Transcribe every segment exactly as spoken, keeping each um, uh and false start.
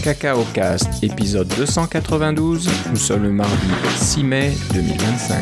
CacaoCast, épisode deux cent quatre-vingt-douze. Nous sommes le mardi six mai deux mille vingt-cinq.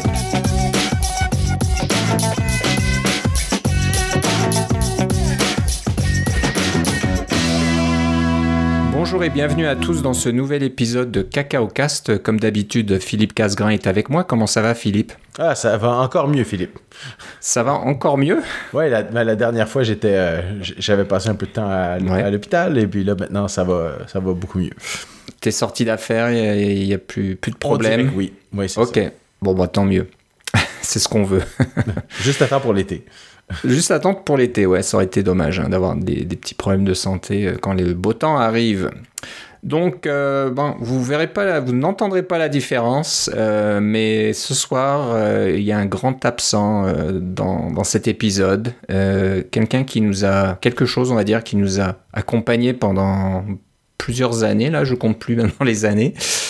Bonjour et bienvenue à tous dans ce nouvel épisode de CacaoCast. Comme d'habitude, Philippe Casgrain est avec moi. Comment ça va, Philippe ? Ah, ça va encore mieux, Philippe. Ça va encore mieux ? Oui, la, la dernière fois, j'étais, euh, j'avais passé un peu de temps à, ouais. à l'hôpital et puis là, maintenant, ça va, ça va beaucoup mieux. T'es sorti d'affaires, il n'y a, a plus, plus de problème ? Oui, oui, c'est Ok, ça. bon, bah tant mieux. C'est ce qu'on veut. Juste à temps pour l'été. Juste attendre pour l'été, ouais, ça aurait été dommage hein, d'avoir des, des petits problèmes de santé quand le beau temps arrive. Donc, euh, bon, vous verrez pas, la, vous n'entendrez pas la différence, euh, mais ce soir, euh, il y a un grand absent euh, dans, dans cet épisode. Euh, quelqu'un qui nous a, quelque chose, on va dire, qui nous a accompagnés pendant plusieurs années. Là, je compte plus maintenant les années.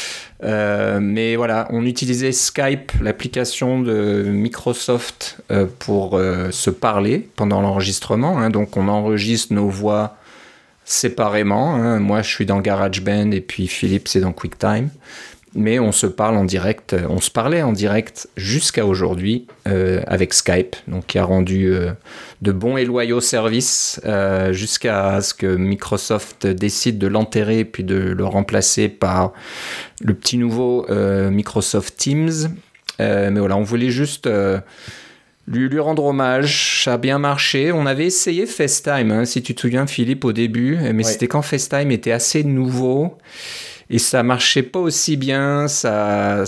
Euh, mais voilà, on utilisait Skype, l'application de Microsoft, euh, pour euh, se parler pendant l'enregistrement. Hein, donc, on enregistre nos voix séparément. Hein. Moi, je suis dans GarageBand et puis Philippe, c'est dans QuickTime. Mais on se parle en direct. On se parlait en direct jusqu'à aujourd'hui euh, avec Skype, donc qui a rendu euh, de bons et loyaux services euh, jusqu'à ce que Microsoft décide de l'enterrer puis de le remplacer par le petit nouveau euh, Microsoft Teams. Euh, mais voilà, on voulait juste euh, lui, lui rendre hommage. Ça a bien marché. On avait essayé FaceTime, hein, si tu te souviens, Philippe, au début, mais ouais. C'était quand FaceTime était assez nouveau. Et ça marchait pas aussi bien, ça,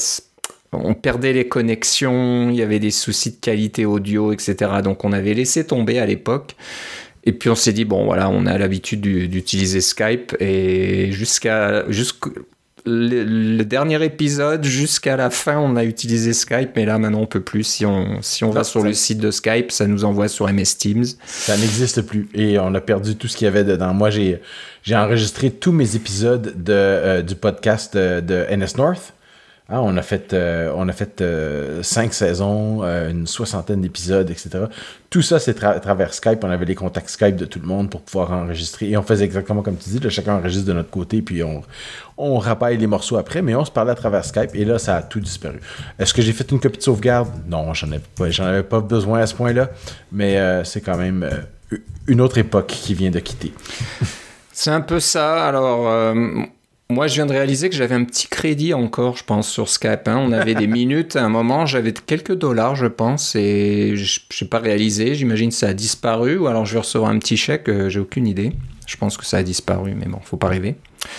on perdait les connexions, il y avait des soucis de qualité audio, et cetera. Donc on avait laissé tomber à l'époque. Et puis on s'est dit, bon voilà, on a l'habitude d'utiliser Skype. Et jusqu'à jusqu'au le, le dernier épisode, jusqu'à la fin, on a utilisé Skype. Mais là, maintenant, on peut plus. Si on, si on va sur le site de Skype, ça nous envoie sur M S Teams. Ça n'existe plus. Et on a perdu tout ce qu'il y avait dedans. Moi, j'ai... J'ai enregistré tous mes épisodes de, euh, du podcast de, de N S North. Hein, on a fait, euh, on a fait euh, cinq saisons, euh, une soixantaine d'épisodes, et cetera. Tout ça, c'est tra- à travers Skype. On avait les contacts Skype de tout le monde pour pouvoir enregistrer. Et on faisait exactement comme tu dis. Là, chacun enregistre de notre côté, puis on, on rapaille les morceaux après. Mais on se parlait à travers Skype. Et là, ça a tout disparu. Est-ce que j'ai fait une copie de sauvegarde? Non, j'en avais pas, j'en avais pas besoin à ce point-là. Mais euh, c'est quand même euh, une autre époque qui vient de quitter. C'est un peu ça. Alors, euh, moi, je viens de réaliser que j'avais un petit crédit encore, je pense, sur Skype. Hein. On avait des minutes. À un moment, j'avais quelques dollars, je pense, et je n'ai pas réalisé. J'imagine que ça a disparu, ou alors je vais recevoir un petit chèque. Euh, j'ai aucune idée. Je pense que ça a disparu, mais bon, faut pas rêver.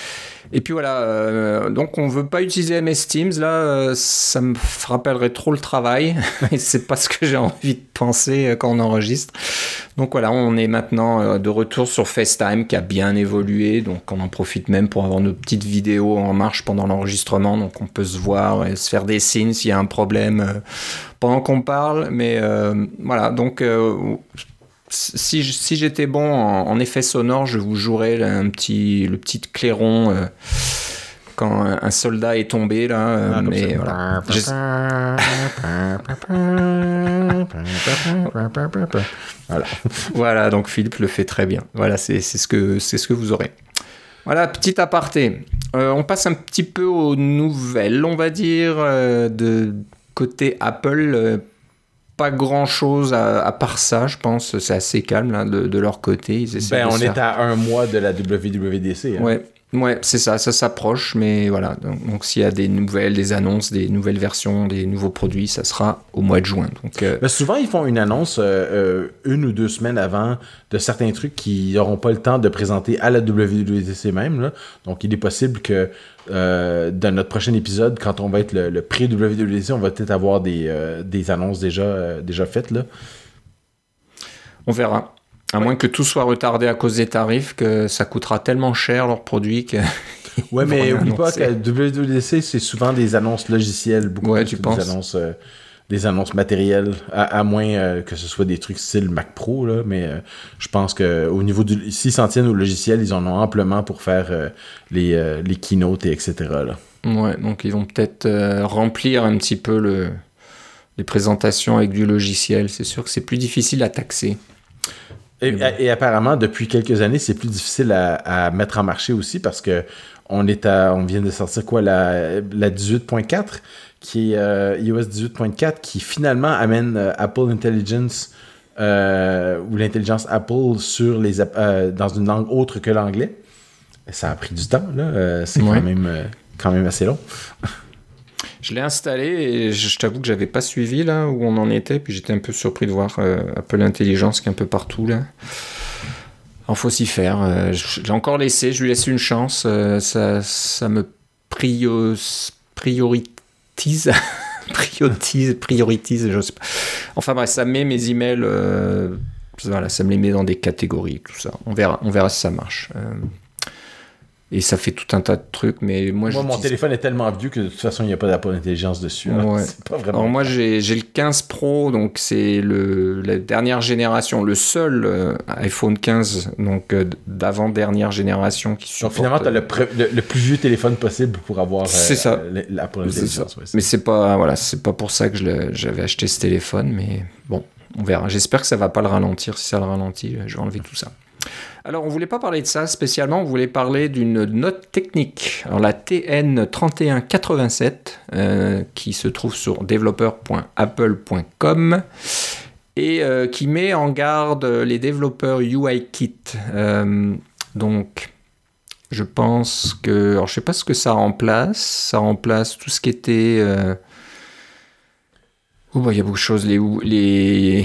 Et puis voilà, euh, donc on veut pas utiliser M S Teams, là, euh, ça me rappellerait trop le travail, et c'est pas ce que j'ai envie de penser euh, quand on enregistre. Donc voilà, on est maintenant euh, de retour sur FaceTime, qui a bien évolué, donc on en profite même pour avoir nos petites vidéos en marche pendant l'enregistrement, donc on peut se voir et se faire des signes s'il y a un problème euh, pendant qu'on parle, mais euh, voilà, donc... Euh, Si, si j'étais bon en, en effet sonore, je vous jouerais là, un petit, le petit clairon euh, quand un, un soldat est tombé là. Euh, ah, mais voilà. Je... voilà. Voilà, donc Philippe le fait très bien. Voilà, c'est, c'est, ce, que, c'est ce que vous aurez. Voilà, petit aparté. Euh, on passe un petit peu aux nouvelles, on va dire, euh, de côté Apple. Euh, Pas grand chose à, à part ça, je pense. C'est assez calme là, de, de leur côté. Ils ben, on faire... est à un mois de la W W D C. Hein. Ouais, ouais, c'est ça, ça s'approche. Mais voilà. Donc, donc, s'il y a des nouvelles, des annonces, des nouvelles versions, des nouveaux produits, ça sera au mois de juin. Donc, euh... ben, souvent, ils font une annonce euh, euh, une ou deux semaines avant de certains trucs qu'ils n'auront pas le temps de présenter à la W W D C même. Là. Donc, il est possible que Euh, dans notre prochain épisode, quand on va être le, le pré-W W D C, on va peut-être avoir des, euh, des annonces déjà, euh, déjà faites. Là. On verra. À ouais. moins que tout soit retardé à cause des tarifs, que ça coûtera tellement cher leurs produits que... ouais, mais oublie pas que la W W D C, c'est souvent des annonces logicielles, beaucoup ouais, plus tu que penses? des annonces... Euh, des annonces matérielles, à, à moins euh, que ce soit des trucs style Mac Pro, là, mais euh, je pense qu'au niveau du... S'ils s'en tiennent au logiciel, ils en ont amplement pour faire euh, les, euh, les keynotes et et cetera. Là. Ouais, donc ils vont peut-être euh, remplir un petit peu le... les présentations avec du logiciel. C'est sûr que c'est plus difficile à taxer. Et, bon. et apparemment, depuis quelques années, c'est plus difficile à, à mettre en marché aussi parce que on est à, on vient de sortir quoi, la, la dix-huit point quatre, qui est euh, i O S dix-huit point quatre, qui finalement amène euh, Apple Intelligence euh, ou l'intelligence Apple sur les, euh, dans une langue autre que l'anglais. Ça a pris du temps, là. Euh, c'est ouais. quand même, euh, quand même assez long. Je l'ai installé et je, je t'avoue que j'avais pas suivi là où on en était, puis j'étais un peu surpris de voir euh, Apple Intelligence qui est un peu partout là. Alors faut s'y faire. Euh, je, j'ai encore laissé, je lui laisse une chance. Euh, ça, ça me prio, prioritise, prioritise, prioritise, je sais pas. Enfin bref, ça met mes emails, euh, voilà, ça me les met dans des catégories, tout ça. On verra, on verra si ça marche. Euh, Et ça fait tout un tas de trucs, mais moi... Moi, mon téléphone est tellement vieux que de toute façon, il n'y a pas d'Apple Intelligence dessus. Hein. Ouais. C'est pas vraiment... Alors moi, j'ai, j'ai le quinze Pro, donc c'est le, la dernière génération, le seul euh, iPhone quinze, donc euh, d'avant-dernière génération qui supporte... Donc finalement, tu as le, pre- le, le plus vieux téléphone possible pour avoir c'est euh, ça. l'Apple Intelligence. C'est ouais, c'est mais c'est pas, voilà, c'est pas pour ça que je le, j'avais acheté ce téléphone, mais bon, on verra. J'espère que ça va pas le ralentir. Si ça le ralentit, je vais enlever tout ça. Alors, on ne voulait pas parler de ça spécialement, on voulait parler d'une note technique. Alors, la T N trente et un quatre-vingt-sept, euh, qui se trouve sur developer point apple point com et euh, qui met en garde les développeurs U I Kit. Euh, donc, je pense que... Alors, je ne sais pas ce que ça remplace. Ça remplace tout ce qui était... Euh... Oh, bah, il y a beaucoup de choses. Les, les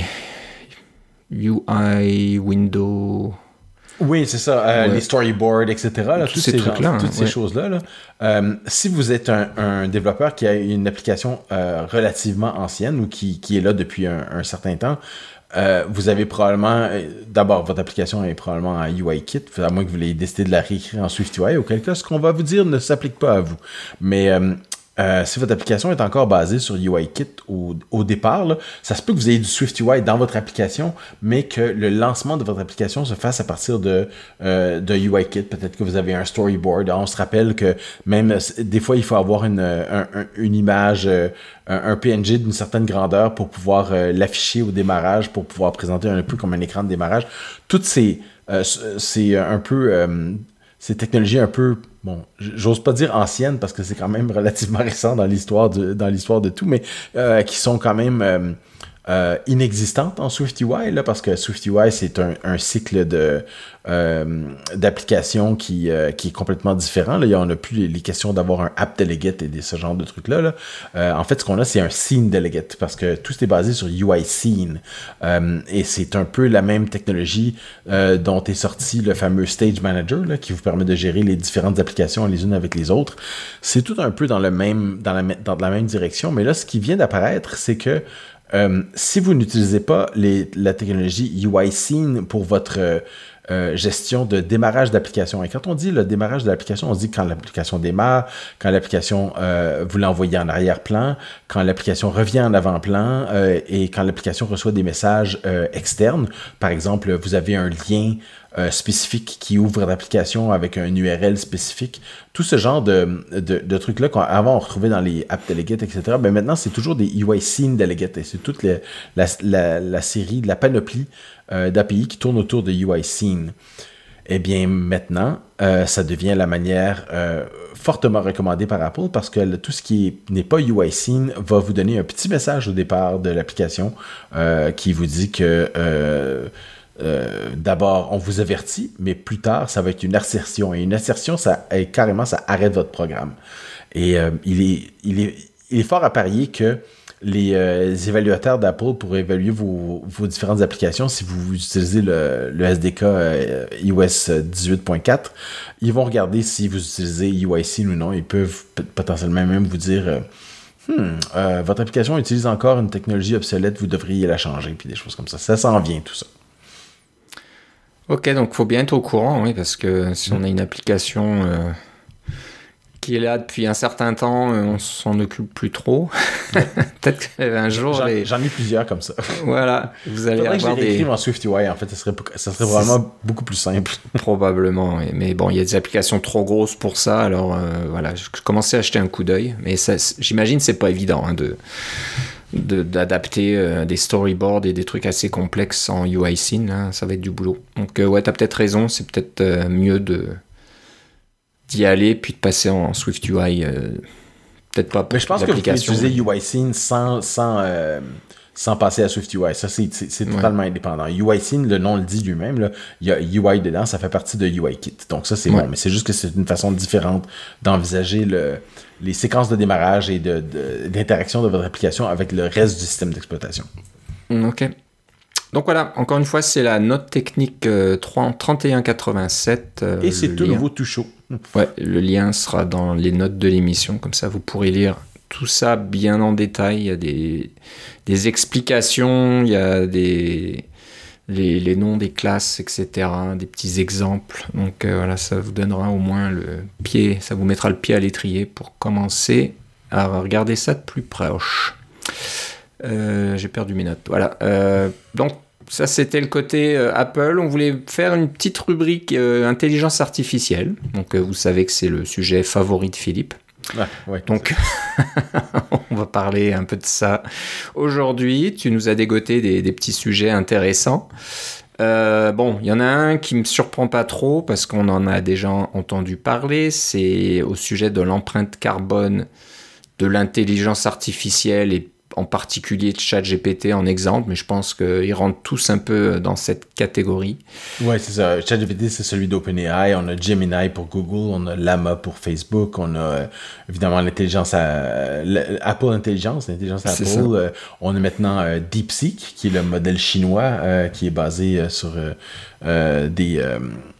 U I, Windows... Oui, c'est ça. Euh, ouais. Les storyboards, et cetera. Là, tous ces, ces, trucs-là, toutes hein, ces ouais. choses-là. Là. Euh, si vous êtes un, un développeur qui a une application euh, relativement ancienne ou qui, qui est là depuis un, un certain temps, euh, vous avez probablement... D'abord, votre application est probablement en U I Kit, à moins que vous l'ayez décidé de la réécrire en SwiftUI, auquel cas, ce qu'on va vous dire ne s'applique pas à vous. Mais... Euh, Euh, si votre application est encore basée sur U I Kit au, au départ, là, ça se peut que vous ayez du SwiftUI dans votre application, mais que le lancement de votre application se fasse à partir de, euh, de U I Kit. Peut-être que vous avez un storyboard. On se rappelle que même des fois, il faut avoir une, un, un, une image, un, un P N G d'une certaine grandeur pour pouvoir euh, l'afficher au démarrage, pour pouvoir présenter un peu comme un écran de démarrage. Toutes ces... Euh, c'est un peu... Euh, ces technologies un peu, bon, j'ose pas dire anciennes parce que c'est quand même relativement récent dans l'histoire de, dans l'histoire de tout, mais euh, qui sont quand même euh, euh, inexistantes en SwiftUI, là, parce que SwiftUI, c'est un, un cycle de, euh, d'application qui, euh, qui est complètement différent. Là. Il y en a plus les, les questions d'avoir un app delegate et des, ce genre de trucs-là. Là. Euh, en fait, ce qu'on a, c'est un scene delegate parce que tout est basé sur U I scene. Euh, et c'est un peu la même technologie euh, dont est sorti le fameux Stage Manager là, qui vous permet de gérer les différentes applications les unes avec les autres. C'est tout un peu dans, le même, dans, la, dans la même direction. Mais là, ce qui vient d'apparaître, c'est que euh, si vous n'utilisez pas les, la technologie U I scene pour votre... Euh, Euh, gestion de démarrage d'application. Et quand on dit le démarrage de l'application, on se dit quand l'application démarre, quand l'application, euh, vous l'envoyez en arrière-plan, quand l'application revient en avant-plan euh, et quand l'application reçoit des messages euh, externes. Par exemple, vous avez un lien euh, spécifique qui ouvre l'application avec un U R L spécifique. Tout ce genre de, de, de trucs-là qu'avant on retrouvait dans les app delegates, et cetera. Ben maintenant, c'est toujours des U I scene delegates. Et c'est toute les, la, la, la série, la panoplie Euh, d'A P I qui tourne autour de U I Scene. Eh bien, maintenant, euh, ça devient la manière euh, fortement recommandée par Apple parce que le, tout ce qui est, n'est pas U I Scene va vous donner un petit message au départ de l'application euh, qui vous dit que euh, euh, d'abord, on vous avertit, mais plus tard, ça va être une assertion. Et une assertion, ça, carrément, ça arrête votre programme. Et euh, il, est, il, est, il est fort à parier que Les, euh, les évaluateurs d'Apple pour évaluer vos, vos différentes applications, si vous utilisez le, le S D K euh, i O S dix-huit point quatre, ils vont regarder si vous utilisez U I Scene ou non. Ils peuvent p- potentiellement même vous dire euh, hmm, euh, votre application utilise encore une technologie obsolète, vous devriez la changer, puis des choses comme ça. Ça s'en vient, tout ça. Ok, donc il faut bien être au courant, oui, parce que si on a une application... Euh... qui est là depuis un certain temps, on s'en occupe plus trop. Peut-être qu'un jour... J'en, les... j'en ai plusieurs comme ça. Voilà, vous allez Faudrait avoir que je les réécrive des... en SwiftUI, en fait, ça serait, ça serait vraiment c'est... beaucoup plus simple. Probablement, oui. Mais bon, il y a des applications trop grosses pour ça, alors euh, voilà, je commençais à acheter un coup d'œil, mais ça, j'imagine que c'est pas évident hein, de, de, d'adapter euh, des storyboards et des trucs assez complexes en U I Scene, là, ça va être du boulot. Donc euh, ouais, t'as peut-être raison, c'est peut-être euh, mieux de d'y aller puis de passer en SwiftUI. Euh, peut-être pas pour Mais je pense que vous pouvez l'application. utiliser U I Scene sans, sans, euh, sans passer à SwiftUI. Ça, c'est, c'est, c'est totalement ouais. indépendant. U I Scene, le nom le dit lui-même, là, il y a U I dedans, ça fait partie de U I Kit. Donc ça, c'est ouais. bon. Mais c'est juste que c'est une façon différente d'envisager le, les séquences de démarrage et de, de, d'interaction de votre application avec le reste du système d'exploitation. OK. Donc voilà, encore une fois, c'est la note technique euh, trente et un quatre-vingt-sept. Euh, et c'est tout lien. Nouveau, tout chaud. Ouais, le lien sera dans les notes de l'émission, comme ça vous pourrez lire tout ça bien en détail. Il y a des, des explications, il y a des, les, les noms des classes, et cetera, des petits exemples. Donc euh, voilà, ça vous donnera au moins le pied, ça vous mettra le pied à l'étrier pour commencer à regarder ça de plus proche. Euh, j'ai perdu mes notes. Voilà. Euh, donc, ça, c'était le côté euh, Apple. On voulait faire une petite rubrique euh, intelligence artificielle. Donc, euh, vous savez que c'est le sujet favori de Philippe. Ouais, ouais, donc, on va parler un peu de ça aujourd'hui. Tu nous as dégoté des, des petits sujets intéressants. Euh, bon, il y en a un qui me surprend pas trop parce qu'on en a déjà entendu parler. C'est au sujet de l'empreinte carbone de l'intelligence artificielle et en particulier de ChatGPT en exemple, mais je pense qu'ils rentrent tous un peu dans cette catégorie. Ouais, c'est ça. ChatGPT, c'est celui d'OpenAI. On a Gemini pour Google, on a Llama pour Facebook, on a euh, évidemment l'intelligence à, Apple Intelligence, l'intelligence Apple. Euh, on a maintenant euh, DeepSeek, qui est le modèle chinois euh, qui est basé euh, sur euh, euh, des, euh,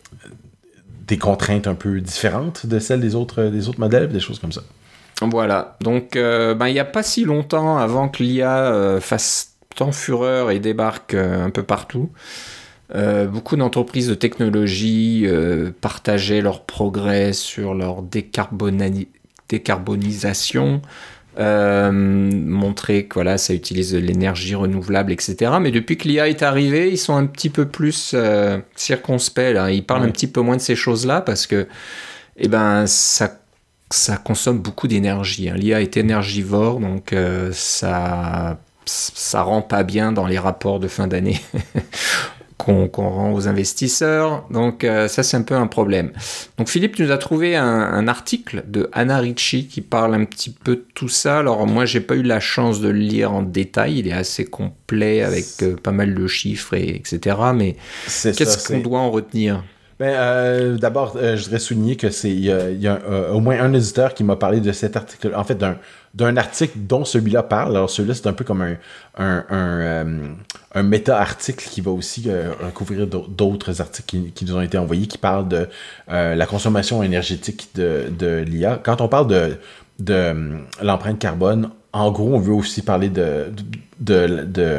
des contraintes un peu différentes de celles des autres, des autres modèles, des choses comme ça. Voilà, donc euh, ben, il n'y a pas si longtemps avant que l'I A euh, fasse tant fureur et débarque euh, un peu partout, euh, beaucoup d'entreprises de technologie euh, partageaient leurs progrès sur leur décarboni- décarbonisation, euh, montraient que voilà, ça utilise de l'énergie renouvelable, et cetera. Mais depuis que l'I A est arrivée, ils sont un petit peu plus euh, circonspects, là. Ils parlent ouais. un petit peu moins de ces choses-là parce que eh ben, ça ça consomme beaucoup d'énergie. Hein. L'I A est énergivore, donc euh, ça ça rend pas bien dans les rapports de fin d'année qu'on, qu'on rend aux investisseurs. Donc euh, ça, c'est un peu un problème. Donc Philippe nous a trouvé un, un article de Anna Ricci qui parle un petit peu de tout ça. Alors moi, j'ai pas eu la chance de le lire en détail. Il est assez complet avec euh, pas mal de chiffres, et, etc. Mais c'est qu'est-ce ça, qu'on c'est... doit en retenir ? Ben, euh, d'abord, euh, je voudrais souligner que c'est il y a, il y a euh, au moins un éditeur qui m'a parlé de cet article, en fait d'un, d'un article dont celui-là parle. Alors celui-là, c'est un peu comme un, un, un, euh, un méta-article qui va aussi euh, recouvrir d'autres articles qui, qui nous ont été envoyés, qui parlent de euh, la consommation énergétique de, de l'I A. Quand on parle de, de euh, l'empreinte carbone, en gros, on veut aussi parler de... de, de, de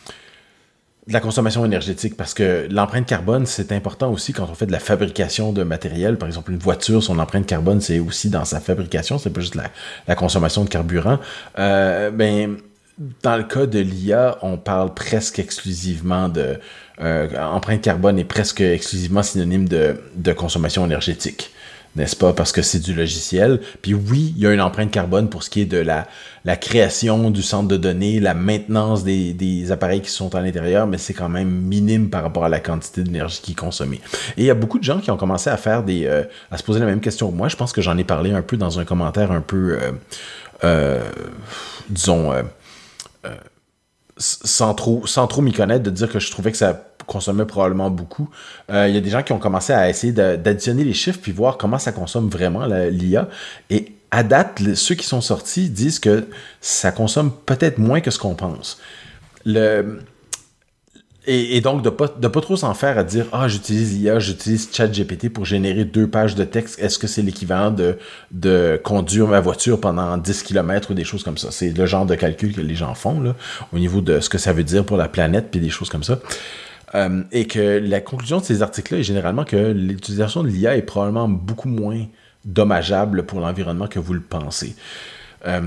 de la consommation énergétique, parce que l'empreinte carbone, c'est important aussi quand on fait de la fabrication de matériel. Par exemple, une voiture, son empreinte carbone, c'est aussi dans sa fabrication, c'est pas juste la, la consommation de carburant. Euh, ben, dans le cas de l'I A, on parle presque exclusivement de... Euh, empreinte carbone est presque exclusivement synonyme de, de consommation énergétique. N'est-ce pas? Parce que c'est du logiciel. Puis oui, il y a une empreinte carbone pour ce qui est de la, la création du centre de données, la maintenance des, des appareils qui sont à l'intérieur, mais c'est quand même minime par rapport à la quantité d'énergie qui est consommée. Et il y a beaucoup de gens qui ont commencé à faire des... Euh, à se poser la même question que moi. Je pense que j'en ai parlé un peu dans un commentaire un peu... Euh, euh, disons... Euh, euh, sans trop, sans trop m'y connaître, de dire que je trouvais que ça consommait probablement beaucoup. Il euh, y a des gens qui ont commencé à essayer de, d'additionner les chiffres puis voir comment ça consomme vraiment la, l'I A. Et à date, le, ceux qui sont sortis disent que ça consomme peut-être moins que ce qu'on pense. Le... Et, et donc, de ne pas, de pas trop s'en faire à dire « Ah, j'utilise l'I A, j'utilise ChatGPT pour générer deux pages de texte. Est-ce que c'est l'équivalent de, de conduire ma voiture pendant dix kilomètres ou des choses comme ça? » C'est le genre de calcul que les gens font là, au niveau de ce que ça veut dire pour la planète puis des choses comme ça. Euh, et que la conclusion de ces articles-là est généralement que l'utilisation de l'I A est probablement beaucoup moins dommageable pour l'environnement que vous le pensez. Euh,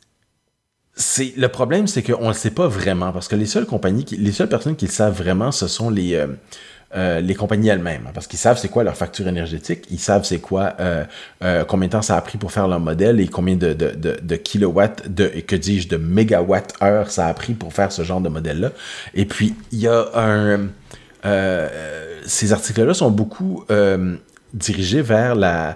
c'est, le problème, c'est qu'on ne le sait pas vraiment, parce que les seules compagnies, qui, les seules personnes qui le savent vraiment, ce sont les, euh, euh, les compagnies elles-mêmes, hein, parce qu'ils savent c'est quoi leur facture énergétique, ils savent c'est quoi, euh, euh, combien de temps ça a pris pour faire leur modèle et combien de, de, de, de kilowatts, de, et que dis-je, de mégawatts-heure ça a pris pour faire ce genre de modèle-là. Et puis, il y a un... Euh, ces articles-là sont beaucoup euh, dirigés vers la...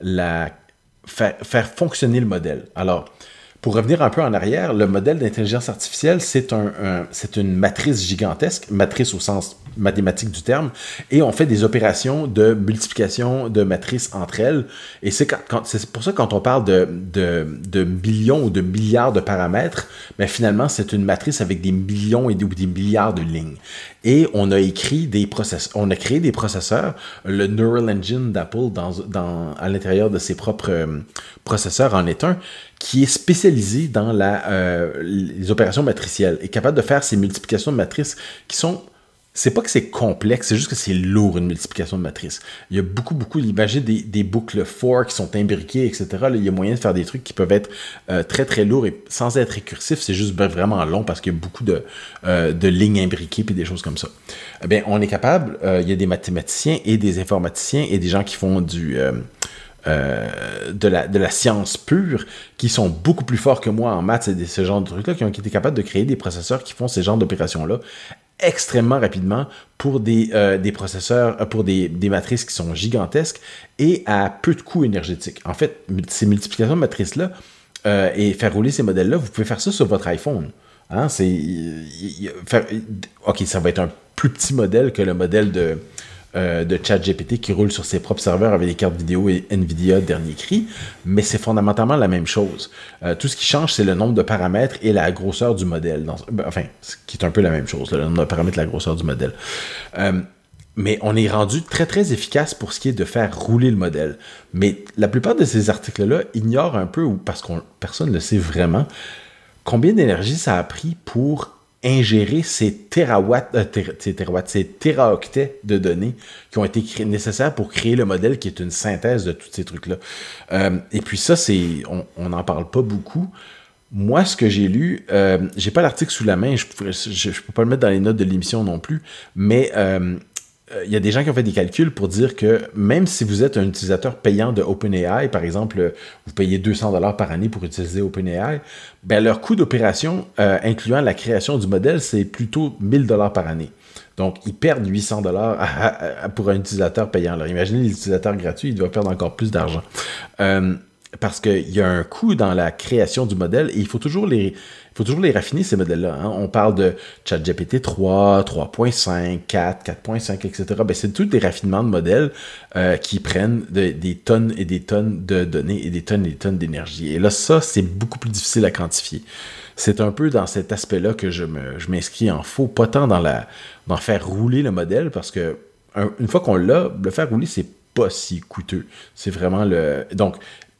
la faire, faire fonctionner le modèle. Alors, pour revenir un peu en arrière, le modèle d'intelligence artificielle, c'est, un, un, c'est une matrice gigantesque, matrice au sens mathématique du terme, et on fait des opérations de multiplication de matrices entre elles. Et c'est, quand, quand, c'est pour ça que quand on parle de, de, de millions ou de milliards de paramètres, ben finalement, c'est une matrice avec des millions et des, ou des milliards de lignes. Et on a écrit des processeurs, on a créé des processeurs, le Neural Engine d'Apple dans, dans, à l'intérieur de ses propres euh, processeurs en est un, qui est spécialisé dans la, euh, les opérations matricielles, est capable de faire ces multiplications de matrices qui sont... C'est pas que c'est complexe, c'est juste que c'est lourd, une multiplication de matrices. Il y a beaucoup, beaucoup, imaginez des, des boucles for qui sont imbriquées, et cetera. Là, il y a moyen de faire des trucs qui peuvent être euh, très, très lourds et sans être récursifs, c'est juste vraiment long parce qu'il y a beaucoup de, euh, de lignes imbriquées et des choses comme ça. Eh bien, on est capable, euh, il y a des mathématiciens et des informaticiens et des gens qui font du... Euh, Euh, de, la, de la science pure, qui sont beaucoup plus forts que moi en maths et de ce genre de trucs-là, qui ont été capables de créer des processeurs qui font ces genres d'opérations-là extrêmement rapidement pour des, euh, des processeurs, pour des, des matrices qui sont gigantesques et à peu de coûts énergétiques. En fait, ces multiplications de matrices-là euh, et faire rouler ces modèles-là, vous pouvez faire ça sur votre iPhone. Hein, c'est, y, y, faire, ok, ça va être un plus petit modèle que le modèle de Euh, de ChatGPT qui roule sur ses propres serveurs avec des cartes vidéo et NVIDIA dernier cri, mais c'est fondamentalement la même chose. Euh, tout ce qui change, c'est le nombre de paramètres et la grosseur du modèle. Dans, enfin, ce qui est un peu la même chose, là, le nombre de paramètres et la grosseur du modèle. Euh, mais on est rendu très, très efficace pour ce qui est de faire rouler le modèle. Mais la plupart de ces articles-là ignorent un peu, ou parce que personne ne le sait vraiment, combien d'énergie ça a pris pour ingérer ces térawatts, euh, téra, ces térawatts, ces téraoctets de données qui ont été créés, nécessaires pour créer le modèle qui est une synthèse de tous ces trucs-là. Euh, et puis ça, c'est, on n'en parle pas beaucoup. Moi, ce que j'ai lu, euh, j'ai pas l'article sous la main, je ne peux pas le mettre dans les notes de l'émission non plus, mais euh, il y a des gens qui ont fait des calculs pour dire que même si vous êtes un utilisateur payant de OpenAI, par exemple, vous payez deux cents dollars par année pour utiliser OpenAI, ben leur coût d'opération, euh, incluant la création du modèle, c'est plutôt mille dollars par année. Donc, ils perdent huit cents dollars pour un utilisateur payant. Alors, imaginez les utilisateurs gratuits, ils doivent perdre encore plus d'argent. Euh, parce qu'il y a un coût dans la création du modèle et il faut toujours les... Il faut toujours les raffiner, ces modèles-là. Hein. On parle de ChatGPT trois, trois point cinq, quatre, quatre point cinq, et cetera. Ben, c'est tous des raffinements de modèles euh, qui prennent de, des tonnes et des tonnes de données et des tonnes et des tonnes d'énergie. Et là, ça, c'est beaucoup plus difficile à quantifier. C'est un peu dans cet aspect-là que je, me, je m'inscris en faux, pas tant dans, la, dans faire rouler le modèle, parce que un, une fois qu'on l'a, le faire rouler, c'est pas si coûteux. C'est vraiment le... Donc,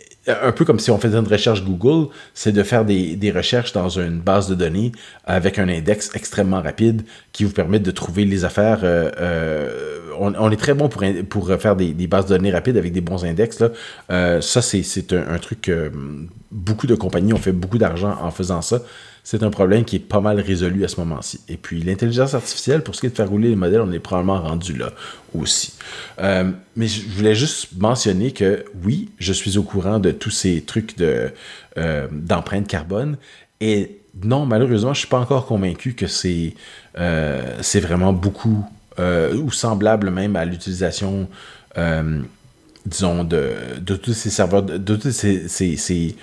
un peu comme si on faisait une recherche Google, c'est de faire des, des recherches dans une base de données avec un index extrêmement rapide qui vous permet de trouver les affaires. Euh, euh, on, on est très bon pour, pour faire des, des bases de données rapides avec des bons index. Là. Euh, ça, c'est, c'est un, un truc que beaucoup de compagnies ont fait beaucoup d'argent en faisant ça. C'est un problème qui est pas mal résolu à ce moment-ci. Et puis, l'intelligence artificielle, pour ce qui est de faire rouler les modèles, on est probablement rendu là aussi. Euh, mais je voulais juste mentionner que, oui, je suis au courant de tous ces trucs de, euh, d'empreinte carbone. Et non, malheureusement, je suis pas encore convaincu que c'est, euh, c'est vraiment beaucoup, euh, ou semblable même à l'utilisation, euh, disons, de, de tous ces serveurs, de, de tous ces... ces, ces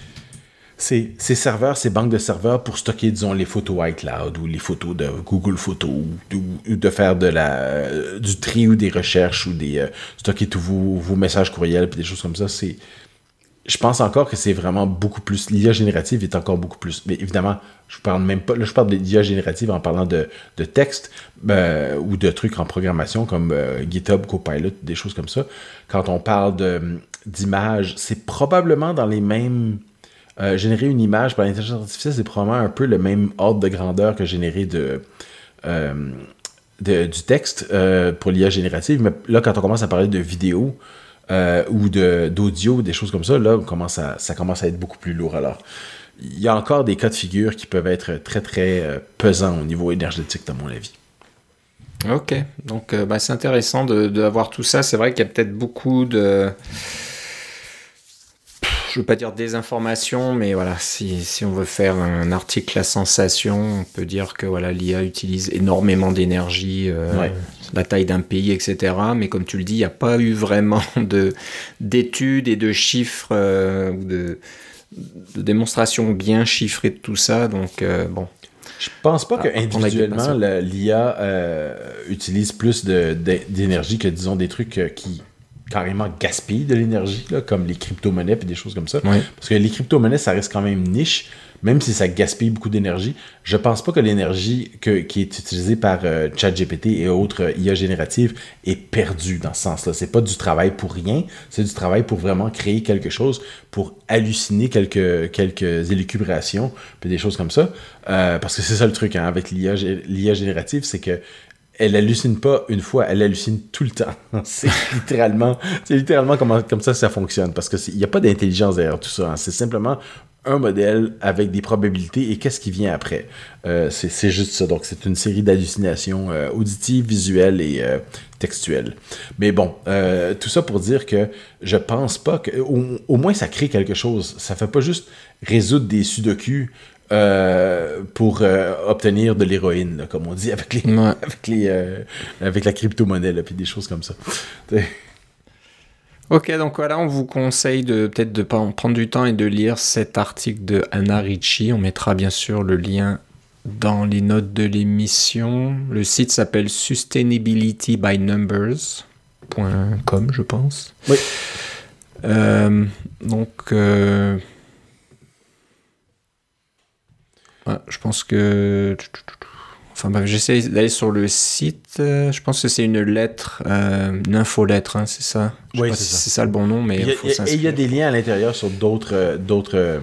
Ces, ces serveurs, ces banques de serveurs pour stocker, disons, les photos iCloud ou les photos de Google Photos ou, ou de faire de la, euh, du tri ou des recherches ou des euh, stocker tous vos, vos messages courriels et des choses comme ça. C'est, je pense encore que c'est vraiment beaucoup plus... L'I A générative est encore beaucoup plus... Mais évidemment, je parle même pas... Là, je parle de l'I A générative en parlant de, de texte euh, ou de trucs en programmation comme euh, GitHub, Copilot, des choses comme ça. Quand on parle de, d'images, c'est probablement dans les mêmes... Euh, générer une image par l'intelligence artificielle, c'est probablement un peu le même ordre de grandeur que générer de, euh, de, du texte euh, pour l'I A générative. Mais là, quand on commence à parler de vidéo euh, ou de, d'audio, des choses comme ça, là, on commence à, ça commence à être beaucoup plus lourd. Alors, il y a encore des cas de figure qui peuvent être très, très euh, pesants au niveau énergétique, dans mon avis. Ok, donc euh, bah, c'est intéressant de, d'avoir tout ça. C'est vrai qu'il y a peut-être beaucoup de... Je veux pas dire désinformation, mais voilà, si, si on veut faire un article à sensation, on peut dire que voilà, l'I A utilise énormément d'énergie, euh, Ouais. la taille d'un pays, et cetera. Mais comme tu le dis, il n'y a pas eu vraiment de, d'études et de chiffres, euh, ou de, de démonstrations bien chiffrées de tout ça. Donc, euh, bon. Je pense pas Ah, que on a été individuellement patient. la- l'I A euh, utilise plus de, de- d'énergie que, disons, des trucs euh, qui carrément gaspillent de l'énergie, là, comme les crypto-monnaies et des choses comme ça. Ouais. Parce que les crypto-monnaies, ça reste quand même niche, même si ça gaspille beaucoup d'énergie. Je pense pas que l'énergie que, qui est utilisée par euh, ChatGPT et autres euh, I A génératives est perdue dans ce sens-là. C'est pas du travail pour rien, c'est du travail pour vraiment créer quelque chose, pour halluciner quelques, quelques élucubrations, puis des choses comme ça. Euh, parce que c'est ça le truc, hein, avec l'I A, gé- l'I A générative, c'est que elle hallucine pas une fois, elle hallucine tout le temps. C'est littéralement, c'est littéralement comme, comme ça que ça fonctionne. Parce qu'il n'y a pas d'intelligence derrière tout ça. Hein. C'est simplement un modèle avec des probabilités et qu'est-ce qui vient après. Euh, c'est, c'est juste ça. Donc, c'est une série d'hallucinations euh, auditives, visuelles et euh, textuelles. Mais bon, euh, tout ça pour dire que je pense pas que... Au, au moins, ça crée quelque chose. Ça fait pas juste résoudre des sudoku Euh, pour euh, obtenir de l'héroïne, là, comme on dit, avec, les, Ouais. avec, les, euh, avec la crypto-monnaie, là, puis des choses comme ça. T'sais. Ok, donc voilà, on vous conseille de peut-être de pas en prendre du temps et de lire cet article de Anna Ricci. On mettra bien sûr le lien dans les notes de l'émission. Le site s'appelle sustainability by numbers point com, je pense. Oui. Euh, donc, euh, ouais, je pense que... Enfin, bah, j'essaie d'aller sur le site. Euh, je pense que c'est une lettre, euh, une infolettre, hein, c'est ça. Je sais Oui, pas c'est si ça. c'est ça le bon nom, mais il faut Et s'inscrire. il y a des liens à l'intérieur sur d'autres, euh, d'autres, euh,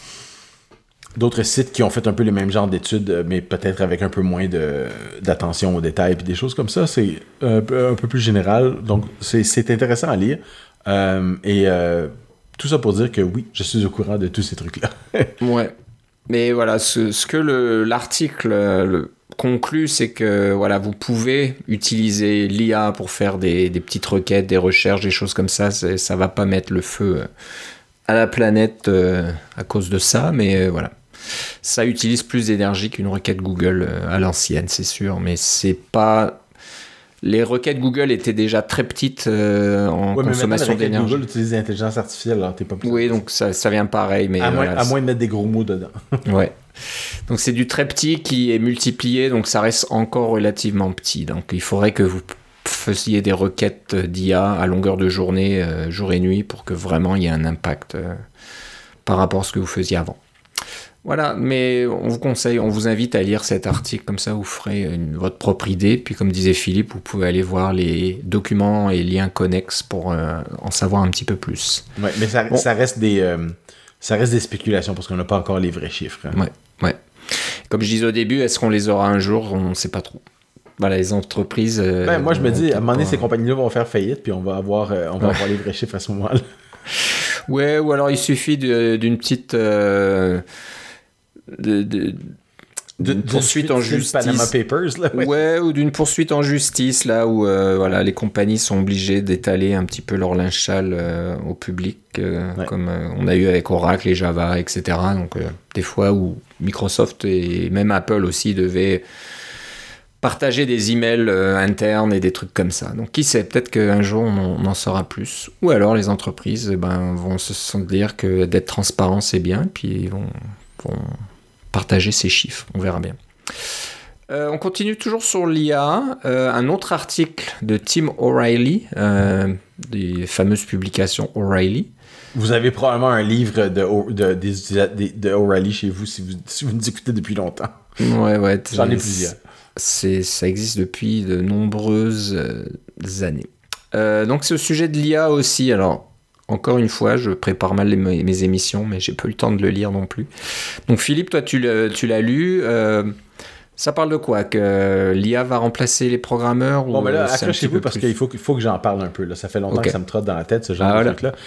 d'autres sites qui ont fait un peu le même genre d'études, mais peut-être avec un peu moins de, d'attention aux détails et des choses comme ça. C'est un peu, un peu plus général. Donc, c'est, c'est intéressant à lire. Euh, et euh, tout ça pour dire que oui, je suis au courant de tous ces trucs-là. Ouais. Mais voilà, ce, ce que le, l'article euh, le conclut, c'est que voilà, vous pouvez utiliser l'I A pour faire des, des petites requêtes, des recherches, des choses comme ça. C'est, ça va pas mettre le feu à la planète euh, à cause de ça, mais euh, voilà. Ça utilise plus d'énergie qu'une requête Google euh, à l'ancienne, c'est sûr, mais c'est pas... Les requêtes Google étaient déjà très petites euh, en Ouais, mais consommation maintenant, d'énergie. Google utilise l'intelligence artificielle, alors t'es pas plus. Oui, donc ça, ça vient pareil, mais À, voilà, moins, à moins de mettre des gros mots dedans. ouais. Donc c'est du très petit qui est multiplié, donc ça reste encore relativement petit. Donc il faudrait que vous faisiez des requêtes d'I A à longueur de journée, euh, jour et nuit, pour que vraiment il y ait un impact euh, par rapport à ce que vous faisiez avant. Voilà, mais on vous conseille, on vous invite à lire cet article, comme ça vous ferez une, votre propre idée. Puis comme disait Philippe, vous pouvez aller voir les documents et liens connexes pour euh, en savoir un petit peu plus. Ouais, mais ça, Bon. ça reste des euh, ça reste des spéculations parce qu'on n'a pas encore les vrais chiffres. Hein. Ouais, ouais. Comme je disais au début, est-ce qu'on les aura un jour? On ne sait pas trop. Voilà, les entreprises... Euh, Ben, moi, je me dis, à un moment donné, pas... ces compagnies-là vont faire faillite, puis on va avoir, euh, on va Ouais. avoir les vrais chiffres à ce moment-là. Ouais, ou alors il suffit de, d'une petite... Euh, de, de, d'une poursuite en justice. Panama Papers, là. Ouais. ouais, ou d'une poursuite en justice, là où euh, voilà, les compagnies sont obligées d'étaler un petit peu leur linge sale euh, au public, euh, ouais. comme euh, on a eu avec Oracle et Java, et cetera. Donc, euh, des fois où Microsoft et même Apple aussi devaient partager des emails euh, internes et des trucs comme ça. Donc, qui sait, peut-être qu'un jour on en, on en saura plus. Ou alors les entreprises ben, vont se dire que d'être transparent c'est bien, puis ils vont, vont partager ces chiffres. On verra bien. Euh, on continue toujours sur l'I A. Euh, un autre article de Tim O'Reilly, euh, des fameuses publications O'Reilly. Vous avez probablement un livre de, de, de, de, de O'Reilly chez vous si, vous si vous nous écoutez depuis longtemps. Ouais, ouais. J'en ai plusieurs. C'est, ça existe depuis de nombreuses euh, années. Euh, donc c'est au sujet de l'I A aussi. Alors, encore une fois, je prépare mal les, mes émissions, mais j'ai pas eu le temps de le lire non plus. Donc Philippe, toi tu l'as, tu l'as lu. Euh, Ça parle de quoi? Que l'I A va remplacer les programmeurs? Bon, ou mais là, c'est un accrochez-vous petit peu parce plus... qu'il faut, faut que j'en parle un peu. Là. Ça fait longtemps Ok. que ça me trotte dans la tête, ce genre Ah, de voilà. truc-là.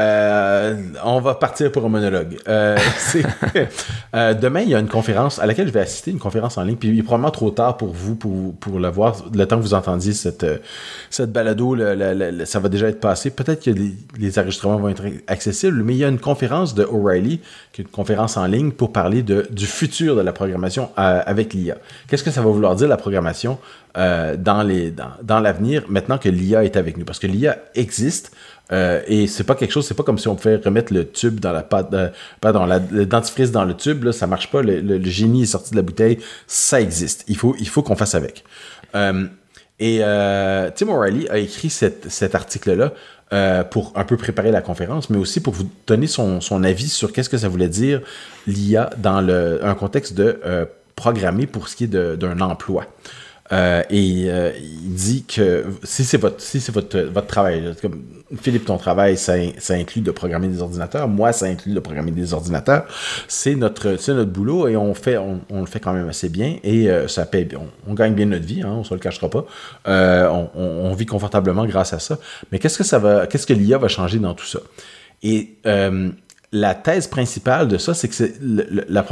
Euh, on va partir pour un monologue. Euh, c'est, euh, demain, il y a une conférence à laquelle je vais assister, une conférence en ligne, puis il est probablement trop tard pour vous, pour, pour le voir. Le temps que vous entendiez cette, cette balado, le, le, le, ça va déjà être passé. Peut-être que les, les enregistrements vont être accessibles, mais il y a une conférence de O'Reilly, qui est une conférence en ligne pour parler de, du futur de la programmation euh, avec l'I A. Qu'est-ce que ça va vouloir dire, la programmation euh, dans, les, dans, dans l'avenir, maintenant que l'I A est avec nous? Parce que l'I A existe, euh, et c'est pas quelque chose, c'est pas comme si on pouvait remettre le tube dans la pâte, euh, pardon, la, le dentifrice dans le tube, là, ça marche pas, le, le, le génie est sorti de la bouteille, ça existe. Il faut, il faut qu'on fasse avec. Euh, et euh, Tim O'Reilly a écrit cette, cet article-là euh, pour un peu préparer la conférence, mais aussi pour vous donner son, son avis sur qu'est-ce que ça voulait dire l'I A dans le, un contexte de euh, programmer pour ce qui est de, d'un emploi. Euh, et euh, il dit que si c'est votre, si c'est votre, votre travail, là, comme Philippe, ton travail, ça, ça inclut de programmer des ordinateurs. Moi, ça inclut de programmer des ordinateurs. C'est notre, c'est notre boulot et on, fait, on, on le fait quand même assez bien et euh, ça paye, on, on gagne bien notre vie, hein, on ne se le cachera pas. Euh, on, on, on vit confortablement grâce à ça. Mais qu'est-ce que ça va, qu'est-ce que l'I A va changer dans tout ça? Et euh, la thèse principale de ça, c'est que c'est le, le, la,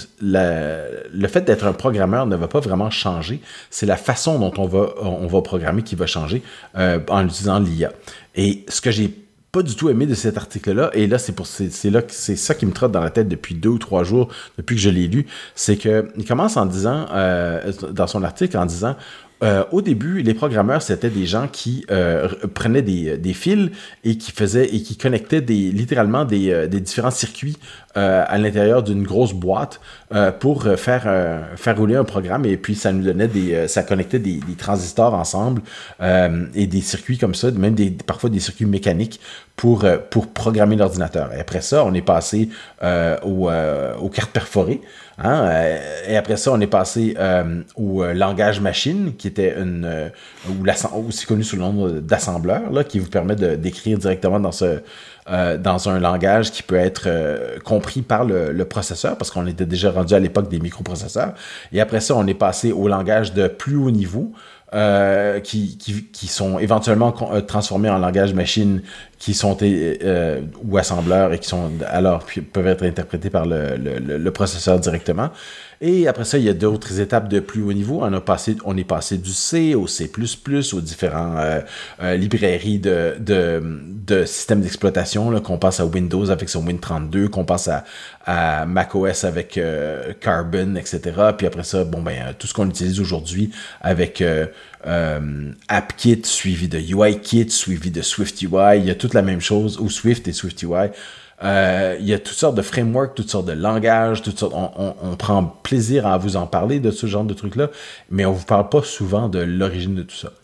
la, le fait d'être un programmeur ne va pas vraiment changer. C'est la façon dont on va, on va programmer qui va changer euh, en utilisant l'I A. Et ce que j'ai pas du tout aimé de cet article-là, et là, c'est, pour, c'est, c'est, là, c'est ça qui me trotte dans la tête depuis deux ou trois jours, depuis que je l'ai lu, c'est qu'il commence en disant, euh, dans son article, en disant... Euh, au début, les programmeurs, c'était des gens qui euh, prenaient des, des fils et qui faisaient et qui connectaient des, littéralement des, des différents circuits euh, à l'intérieur d'une grosse boîte euh, pour faire, euh, faire rouler un programme. Et puis, ça nous donnait des, euh, ça connectait des, des transistors ensemble euh, et des circuits comme ça, même des, parfois des circuits mécaniques pour, euh, pour programmer l'ordinateur. Et après ça, on est passé euh, au, euh, aux cartes perforées. Hein? Et après ça, on est passé euh, au euh, langage machine, qui était une, euh, ou aussi connu sous le nom d'assembleur, là, qui vous permet de, d'écrire directement dans, ce, euh, dans un langage qui peut être euh, compris par le, le processeur, parce qu'on était déjà rendu à l'époque des microprocesseurs. Et après ça, on est passé au langage de plus haut niveau, Euh, qui, qui, qui sont éventuellement con, euh, transformés en langage machine, qui sont euh, ou assembleurs et qui sont alors puis, peuvent être interprétés par le, le, le processeur directement. Et après ça, il y a d'autres étapes de plus haut niveau. On, a passé, on est passé du C au C plus plus, aux différentes euh, euh, librairies de, de, de systèmes d'exploitation, là, qu'on passe à Windows avec son Win trente-deux, qu'on passe à, à macOS avec euh, Carbon, et cetera. Puis après ça, bon ben tout ce qu'on utilise aujourd'hui avec euh, euh, AppKit, suivi de UIKit, suivi de SwiftUI. Il y a toute la même chose, ou Swift et SwiftUI. Euh, il y a toutes sortes de frameworks, toutes sortes de langages, toutes sortes, on, on, on prend plaisir à vous en parler de ce genre de trucs-là, mais on ne vous parle pas souvent de l'origine de tout ça.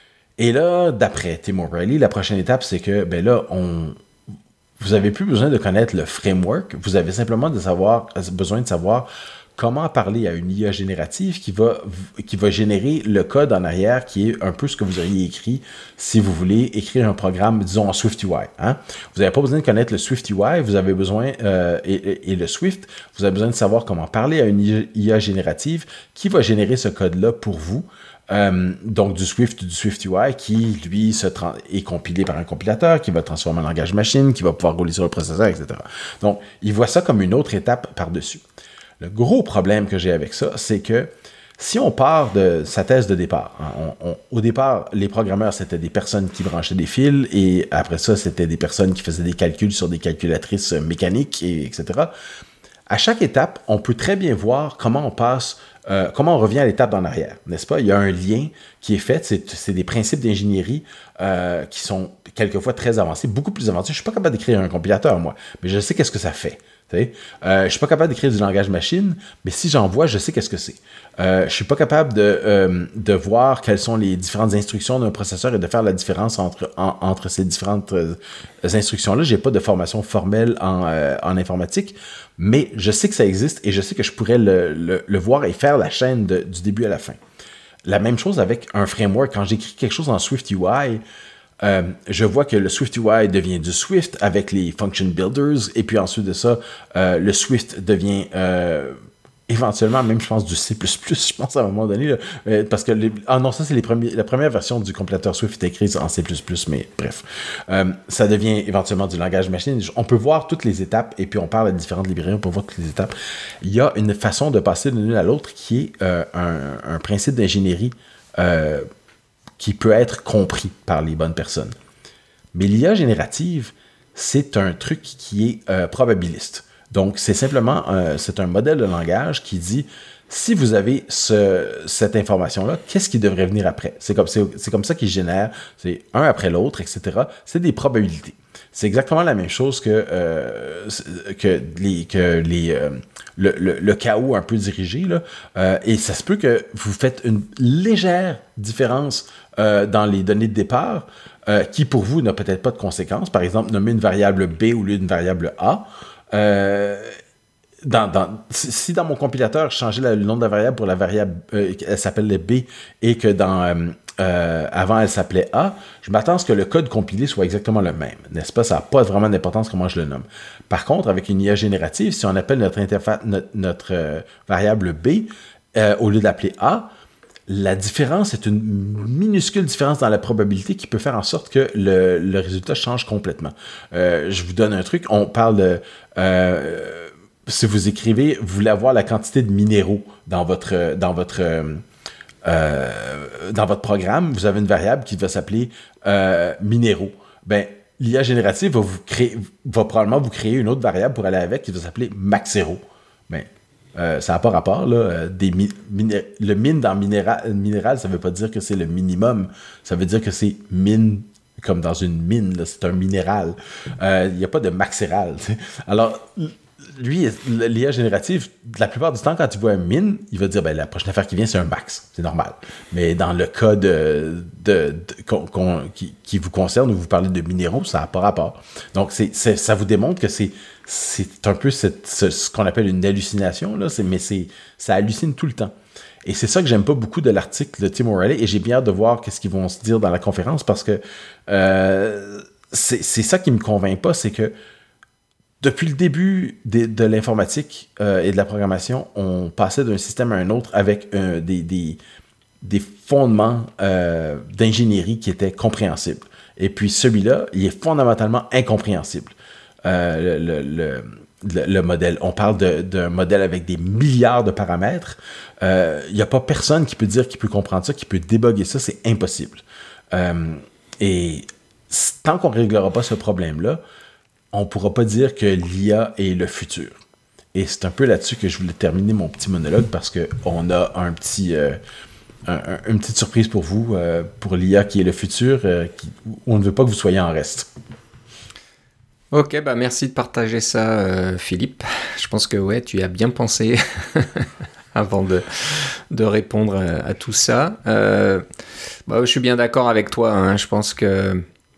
Et là, d'après Tim O'Reilly, la prochaine étape, c'est que, ben là, on, vous n'avez plus besoin de connaître le framework, vous avez simplement de savoir, besoin de savoir comment parler à une I A générative qui va, qui va générer le code en arrière qui est un peu ce que vous auriez écrit si vous voulez écrire un programme, disons, en SwiftUI. Hein? Vous n'avez pas besoin de connaître le SwiftUI, vous avez besoin, euh, et, et, et le Swift, vous avez besoin de savoir comment parler à une I A générative qui va générer ce code-là pour vous. Euh, donc du Swift, du SwiftUI qui, lui, se tra- est compilé par un compilateur, qui va transformer en langage machine, qui va pouvoir rouler sur le processeur, et cetera. Donc, il voit ça comme une autre étape par-dessus. Le gros problème que j'ai avec ça, c'est que si on part de sa thèse de départ, hein, on, on, au départ, les programmeurs, c'était des personnes qui branchaient des fils, et après ça, c'était des personnes qui faisaient des calculs sur des calculatrices mécaniques, et, etc. À chaque étape, on peut très bien voir comment on passe, euh, comment on revient à l'étape d'en arrière, n'est-ce pas? Il y a un lien qui est fait, c'est, c'est des principes d'ingénierie euh, qui sont quelquefois très avancés, beaucoup plus avancés. Je ne suis pas capable d'écrire un compilateur, moi, mais je sais qu'est-ce que ça fait. Euh, je ne suis pas capable d'écrire du langage machine, mais si j'en vois, je sais qu'est-ce que c'est. Euh, je ne suis pas capable de, euh, de voir quelles sont les différentes instructions d'un processeur et de faire la différence entre, en, entre ces différentes euh, instructions-là. Je n'ai pas de formation formelle en, euh, en informatique, mais je sais que ça existe et je sais que je pourrais le, le, le voir et faire la chaîne de, du début à la fin. La même chose avec un framework. Quand j'écris quelque chose en SwiftUI, Euh, je vois que le SwiftUI devient du Swift avec les function builders, et puis ensuite de ça, euh, le Swift devient euh, éventuellement même, je pense, du C plus plus, je pense, à un moment donné. Là, euh, parce que, les, ah non, ça, c'est les premiers, la première version du compilateur Swift était écrite en C plus plus, mais bref. Euh, ça devient éventuellement du langage machine. On peut voir toutes les étapes, et puis on parle à différentes librairies, on peut voir toutes les étapes. Il y a une façon de passer de l'une à l'autre qui est euh, un, un principe d'ingénierie euh, qui peut être compris par les bonnes personnes. Mais l'I A générative, c'est un truc qui est euh, probabiliste. Donc, c'est simplement euh, c'est un modèle de langage qui dit, si vous avez ce, cette information-là, qu'est-ce qui devrait venir après? C'est comme, c'est, c'est comme ça qu'il génère, c'est un après l'autre, et cetera. C'est des probabilités. C'est exactement la même chose que, euh, que, les, que les, euh, le, le, le chaos un peu dirigé. Là. Euh, et ça se peut que vous faites une légère différence euh, dans les données de départ, euh, qui pour vous n'a peut-être pas de conséquences. Par exemple, nommer une variable B au lieu d'une variable A. Euh, dans, dans, si dans mon compilateur, je changeais le nom de la variable pour la variable, euh, elle s'appelle B, et que dans euh, euh, avant elle s'appelait A, je m'attends à ce que le code compilé soit exactement le même, n'est-ce pas? Ça n'a pas vraiment d'importance comment je le nomme. Par contre, avec une I A générative, si on appelle notre interface, notre, notre euh, variable B, euh, au lieu d'appeler A, la différence est une minuscule différence dans la probabilité qui peut faire en sorte que le, le résultat change complètement. Euh, je vous donne un truc, on parle de... Euh, si vous écrivez, vous voulez avoir la quantité de minéraux dans votre, dans votre, euh, dans votre programme, vous avez une variable qui va s'appeler euh, minéraux. Ben, l'I A générative va, vous créer, va probablement vous créer une autre variable pour aller avec qui va s'appeler maxéro. Ben, Euh, ça n'a pas rapport, là. Des mi- miné- le mine dans minéral, minéral, ça ne veut pas dire que c'est le minimum. Ça veut dire que c'est mine, comme dans une mine, là, c'est un minéral. Il euh, n'y a pas de maxéral. T'sais. Alors, lui, l'I A générative, la plupart du temps, quand il voit un mine, il va dire, ben, la prochaine affaire qui vient, c'est un max. C'est normal. Mais dans le cas de, de, de, qu'on, qu'on, qui, qui vous concerne, où vous parlez de minéraux, ça n'a pas rapport. Donc, c'est, c'est, ça vous démontre que c'est c'est un peu cette, ce, ce qu'on appelle une hallucination, là, c'est, mais c'est, ça hallucine tout le temps. Et c'est ça que j'aime pas beaucoup de l'article de Tim O'Reilly, et j'ai bien hâte de voir qu'est-ce qu'ils vont se dire dans la conférence, parce que euh, c'est, c'est ça qui me convainc pas, c'est que depuis le début de, de l'informatique euh, et de la programmation, on passait d'un système à un autre avec euh, des, des, des fondements euh, d'ingénierie qui étaient compréhensibles. Et puis celui-là, il est fondamentalement incompréhensible. Euh, le, le, le, le modèle. On parle de, d'un modèle avec des milliards de paramètres. Il euh, n'y a pas personne qui peut dire qu'il peut comprendre ça, qui peut débugger ça. C'est impossible. Euh, et tant qu'on ne réglera pas ce problème-là, on ne pourra pas dire que l'I A est le futur. Et c'est un peu là-dessus que je voulais terminer mon petit monologue, parce qu'on a un petit... Euh, Un, un, une petite surprise pour vous, euh, pour l'I A qui est le futur, euh, qui, où on ne veut pas que vous soyez en reste. Ok, bah merci de partager ça, euh, Philippe. Je pense que ouais, tu y as bien pensé avant de, de répondre à, à tout ça. Euh, bah, je suis bien d'accord avec toi. Hein. Je pense que,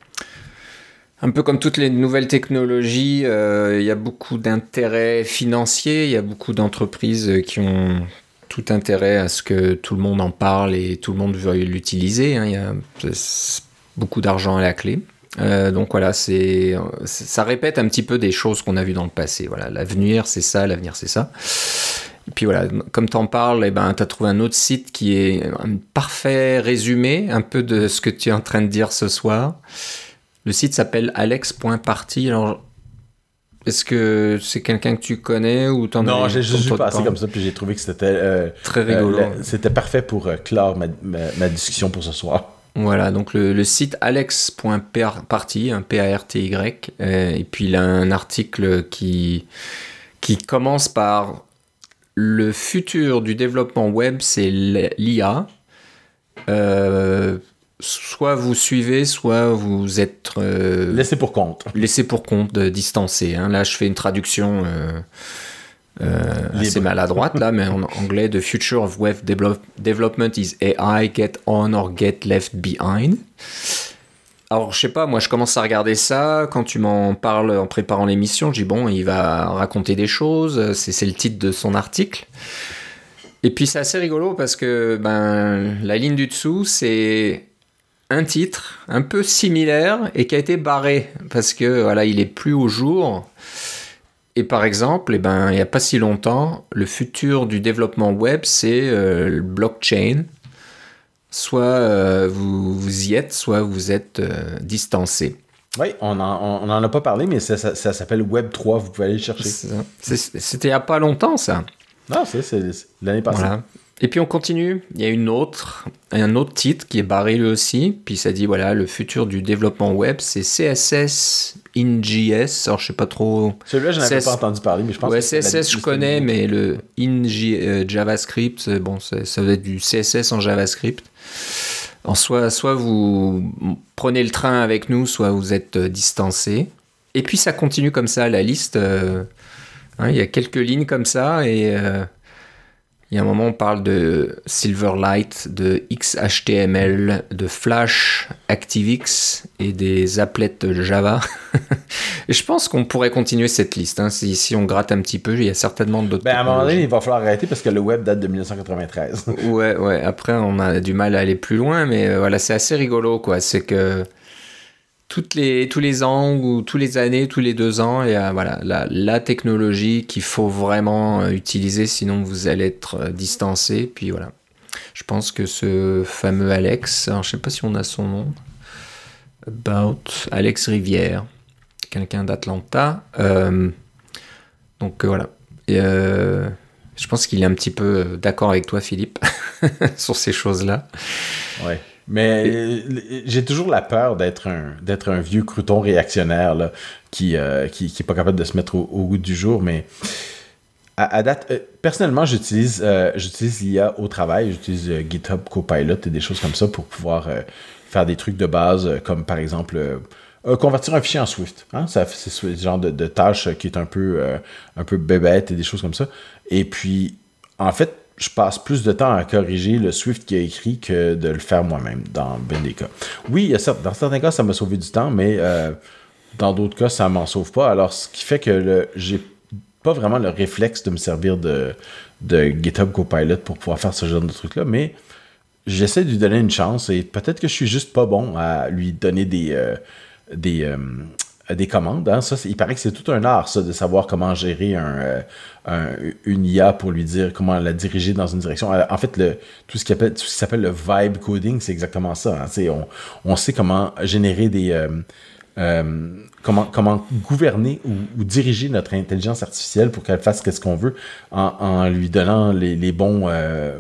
un peu comme toutes les nouvelles technologies, euh, il y a beaucoup d'intérêts financiers, il y a beaucoup d'entreprises qui ont tout intérêt à ce que tout le monde en parle et tout le monde veuille l'utiliser. Hein. Il y a beaucoup d'argent à la clé. Euh, donc voilà, c'est, ça répète un petit peu des choses qu'on a vues dans le passé. Voilà, l'avenir c'est ça, l'avenir c'est ça. Et puis voilà, comme t'en parles, eh ben, t'as trouvé un autre site qui est un parfait résumé un peu de ce que tu es en train de dire ce soir. Le site s'appelle alex point party. Alors, est-ce que c'est quelqu'un que tu connais ou t'en as? Non, j'ai juste vu passer comme ça, puis j'ai trouvé que c'était euh, très rigolo. Euh, c'était parfait pour euh, clore ma, ma, ma discussion pour ce soir. Voilà, donc le, le site alex point party, un P A R T Y, euh, et puis il a un article qui, qui commence par le futur du développement web, c'est l'I A. Euh, soit vous suivez, soit vous êtes... Euh, laissé pour compte. Laissé pour compte, de distancer. Hein. Là, je fais une traduction... Euh, Euh, assez maladroite là, mais en anglais, the future of web develop- development is A I, get on or get left behind. Alors je sais pas, moi je commence à regarder ça, quand tu m'en parles en préparant l'émission, je dis bon, il va raconter des choses, c'est, c'est le titre de son article. Et puis c'est assez rigolo parce que ben, la ligne du dessous, c'est un titre un peu similaire et qui a été barré parce que voilà, il est plus au jour. Et par exemple, eh ben, il n'y a pas si longtemps, le futur du développement web, c'est euh, le blockchain. Soit euh, vous, vous y êtes, soit vous êtes euh, distancé. Oui, on n'en on a pas parlé, mais ça, ça, ça s'appelle Web trois, vous pouvez aller le chercher. C'est, c'était il n'y a pas longtemps, ça. Non, c'est, c'est, c'est l'année passée. Voilà. Et puis on continue, il y a une autre, un autre titre qui est barré lui aussi, puis ça dit voilà, le futur du développement web, c'est C S S in J S, alors je sais pas trop... Celui-là, je n'avais C S... pas entendu parler, mais je pense ouais, que C S S, je connais, mais le in J... euh, JavaScript, bon, ça, ça va être du C S S en JavaScript. En soit, soit vous prenez le train avec nous, soit vous êtes distancé. Et puis ça continue comme ça, la liste, euh, hein, il y a quelques lignes comme ça, et... Euh, il y a un moment, on parle de Silverlight, de X H T M L, de Flash, ActiveX et des applets Java. Et je pense qu'on pourrait continuer cette liste. Hein. Si, si on gratte un petit peu, il y a certainement d'autres. Ben, à un moment donné, il va falloir arrêter parce que le web date de dix-neuf cent quatre-vingt-treize. ouais, ouais. Après, on a du mal à aller plus loin, mais euh, voilà, c'est assez rigolo, quoi. C'est que toutes les, tous les ans ou tous les années, tous les deux ans, il y a voilà, la, la technologie qu'il faut vraiment utiliser, sinon vous allez être distancé. Puis voilà. Je pense que ce fameux Alex, alors je ne sais pas si on a son nom, About Alex Rivière, quelqu'un d'Atlanta. Euh, donc euh, voilà. Et, euh, je pense qu'il est un petit peu d'accord avec toi, Philippe, sur ces choses-là. Ouais. Mais Et... j'ai toujours la peur d'être un, d'être un vieux crouton réactionnaire là, qui, euh, qui, qui est pas capable de se mettre au, au goût du jour. Mais à, à date, euh, personnellement, j'utilise, euh, j'utilise l'I A au travail. J'utilise euh, GitHub Copilot et des choses comme ça pour pouvoir euh, faire des trucs de base, euh, comme par exemple euh, euh, convertir un fichier en Swift. Hein? Ça, c'est ce genre de, de tâche qui est un peu, euh, un peu bébête et des choses comme ça. Et puis, en fait, je passe plus de temps à corriger le Swift qui a écrit que de le faire moi-même, dans bien des cas. Oui, dans certains cas, ça m'a sauvé du temps, mais euh, dans d'autres cas, ça m'en sauve pas. Alors, ce qui fait que le, j'ai pas vraiment le réflexe de me servir de, de GitHub Copilot pour pouvoir faire ce genre de trucs-là, mais j'essaie de lui donner une chance et peut-être que je suis juste pas bon à lui donner des... Euh, des euh, des commandes. Hein. Ça, il paraît que c'est tout un art, ça, de savoir comment gérer un, euh, un, une I A pour lui dire comment la diriger dans une direction. En fait, le, tout, ce qui appelle, tout ce qui s'appelle le vibe coding, c'est exactement ça. Hein. On, on sait comment générer des... Euh, euh, comment, comment gouverner ou, ou diriger notre intelligence artificielle pour qu'elle fasse ce qu'on veut en, en lui donnant les, les, bons, euh,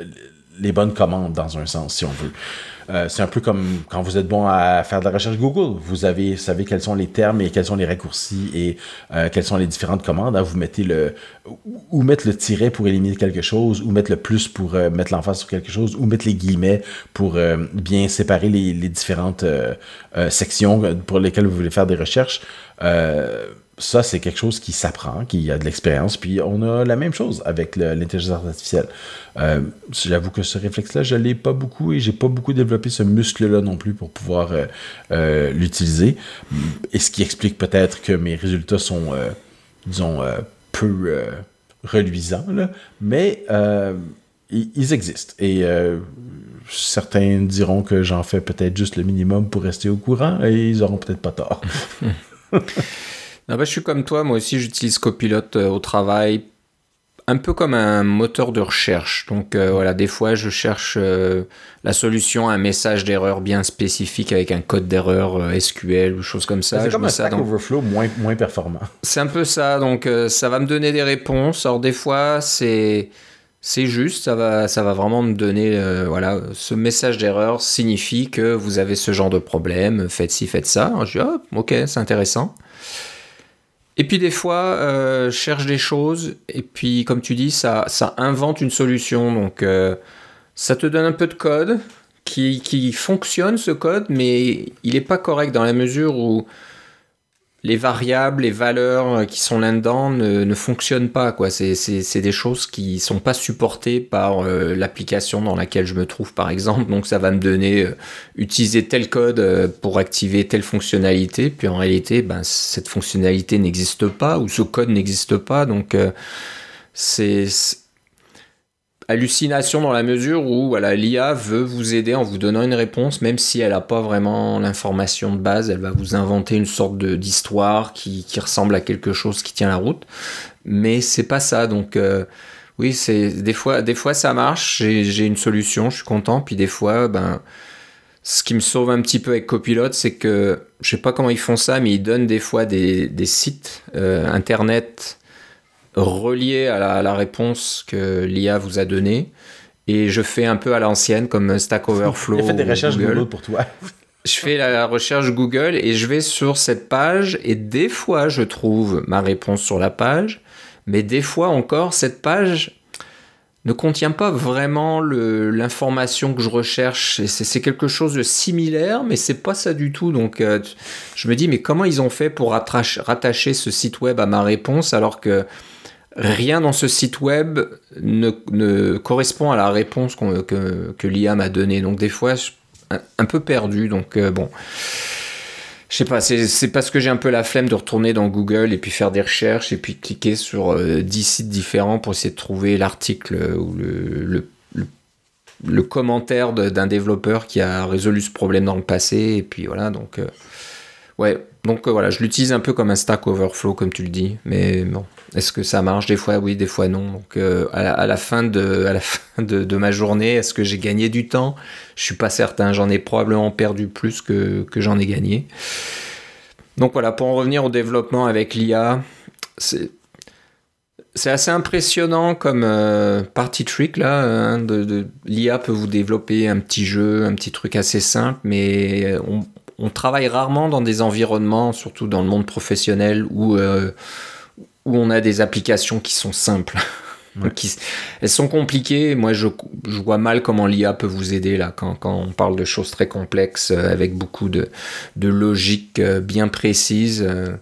les bonnes commandes, dans un sens, si on veut. Euh, c'est un peu comme quand vous êtes bon à faire de la recherche Google. Vous avez, savez quels sont les termes et quels sont les raccourcis et euh, quelles sont les différentes commandes. Hein. Vous mettez le... Ou mettre le tiret pour éliminer quelque chose, ou mettre le plus pour euh, mettre l'emphase sur quelque chose, ou mettre les guillemets pour euh, bien séparer les, les différentes euh, euh, sections pour lesquelles vous voulez faire des recherches. Euh, ça, c'est quelque chose qui s'apprend, qui a de l'expérience. Puis on a la même chose avec le, l'intelligence artificielle. Euh, j'avoue que ce réflexe-là, je ne l'ai pas beaucoup et je n'ai pas beaucoup développé ce muscle-là non plus pour pouvoir euh, euh, l'utiliser. Et ce qui explique peut-être que mes résultats sont, euh, disons, euh, peu euh, reluisants. Là. Mais euh, ils, ils existent. Et euh, certains diront que j'en fais peut-être juste le minimum pour rester au courant et ils n'auront peut-être pas tort. Non, bah, je suis comme toi, moi aussi j'utilise Copilot euh, au travail, un peu comme un moteur de recherche. Donc euh, voilà, des fois je cherche euh, la solution à un message d'erreur bien spécifique avec un code d'erreur euh, S Q L ou choses comme ça. C'est je comme un ça Stack dans... Overflow moins, moins performant. C'est un peu ça, donc euh, ça va me donner des réponses. Alors des fois c'est... C'est juste, ça va, ça va vraiment me donner, euh, voilà, ce message d'erreur signifie que vous avez ce genre de problème, faites ci, faites ça. Alors, je dis, oh, ok, c'est intéressant. Et puis des fois, euh, je cherche des choses, et puis comme tu dis, ça, ça invente une solution. Donc euh, ça te donne un peu de code qui, qui fonctionne, ce code, mais il n'est pas correct dans la mesure où les variables, les valeurs qui sont là-dedans ne, ne fonctionnent pas, quoi. C'est, c'est, c'est des choses qui ne sont pas supportées par euh, l'application dans laquelle je me trouve, par exemple. Donc ça va me donner euh, utiliser tel code euh, pour activer telle fonctionnalité. Puis en réalité, ben, cette fonctionnalité n'existe pas ou ce code n'existe pas. Donc euh, c'est, c'est... hallucination dans la mesure où voilà, l'I A veut vous aider en vous donnant une réponse, même si elle n'a pas vraiment l'information de base, elle va vous inventer une sorte de, d'histoire qui, qui ressemble à quelque chose qui tient la route, mais c'est pas ça. Donc euh, oui, c'est, des, fois, des fois ça marche, j'ai, j'ai une solution, je suis content, puis des fois, ben, ce qui me sauve un petit peu avec Copilot, c'est que je sais pas comment ils font ça, mais ils donnent des fois des, des sites euh, internet relié à la, à la réponse que l'I A vous a donnée, et je fais un peu à l'ancienne comme Stack Overflow. Il a fait des recherches Google. Google pour toi. Je fais la recherche Google et je vais sur cette page, et des fois je trouve ma réponse sur la page, mais des fois encore cette page ne contient pas vraiment le, l'information que je recherche. Et c'est, c'est quelque chose de similaire, mais c'est pas ça du tout. Donc euh, je me dis, mais comment ils ont fait pour rattacher, rattacher ce site web à ma réponse, alors que rien dans ce site web ne, ne correspond à la réponse qu'on, que, que l'I A m'a donnée. Donc des fois, je suis un, un peu perdu. Donc euh, bon, je sais pas, c'est, c'est parce que j'ai un peu la flemme de retourner dans Google et puis faire des recherches et puis cliquer sur euh, dix sites différents pour essayer de trouver l'article ou le, le, le, le commentaire de, d'un développeur qui a résolu ce problème dans le passé. Et puis voilà, donc... Euh, ouais, donc euh, voilà, je l'utilise un peu comme un Stack Overflow, comme tu le dis, mais bon, est-ce que ça marche? Des fois oui, des fois non. Donc euh, à, la, à la fin, de, à la fin de, de ma journée, est-ce que j'ai gagné du temps? Je suis pas certain, j'en ai probablement perdu plus que, que j'en ai gagné. Donc voilà, pour en revenir au développement avec l'I A, c'est, c'est assez impressionnant comme euh, party trick là. Hein, de, de, l'I A peut vous développer un petit jeu, un petit truc assez simple, mais on On travaille rarement dans des environnements, surtout dans le monde professionnel, où, euh, où on a des applications qui sont simples. Ouais. qui, elles sont compliquées. Moi, je, je vois mal comment l'I A peut vous aider là, quand, quand on parle de choses très complexes, euh, avec beaucoup de, de logique euh, bien précise. Euh,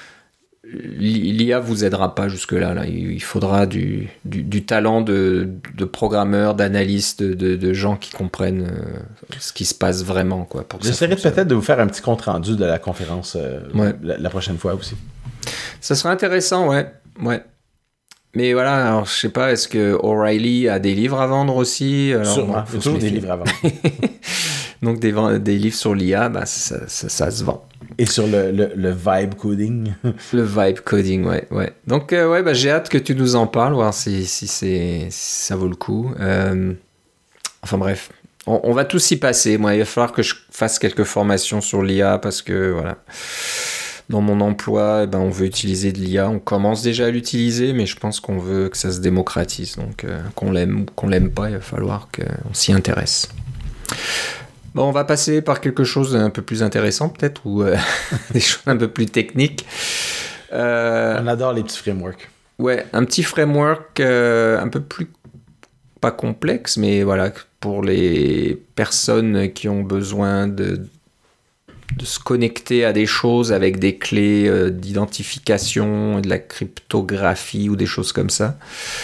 L'I A vous aidera pas jusque-là. Là. Il faudra du, du, du talent de, de programmeurs, d'analystes, de, de gens qui comprennent euh, ce qui se passe vraiment. Quoi, pour que J'essaierai peut-être de vous faire un petit compte-rendu de la conférence euh, ouais. la, la prochaine fois aussi. Ça serait intéressant, ouais. ouais. Mais voilà, alors, je sais pas, est-ce que O'Reilly a des livres à vendre aussi? Alors, Sûrement, bon, il y a toujours des livres à vendre. Donc des, des livres sur l'I A, bah, ça, ça, ça se vend. Et sur le, le, le vibe coding. Le vibe coding, ouais. ouais. Donc, euh, ouais, bah, j'ai hâte que tu nous en parles, voir si, si, c'est, si ça vaut le coup. Euh, enfin bref, on, on va tous y passer. Moi, il va falloir que je fasse quelques formations sur l'I A parce que, voilà, dans mon emploi, eh ben, on veut utiliser de l'I A. On commence déjà à l'utiliser, mais je pense qu'on veut que ça se démocratise. Donc, euh, qu'on l'aime ou qu'on l'aime pas, il va falloir qu'on s'y intéresse. Bon, on va passer par quelque chose d'un peu plus intéressant, peut-être, ou euh, des choses un peu plus techniques. Euh, on adore les petits frameworks. Ouais, un petit framework euh, un peu plus, pas complexe, mais voilà, pour les personnes qui ont besoin de, de se connecter à des choses avec des clés euh, d'identification, de la cryptographie ou des choses comme ça.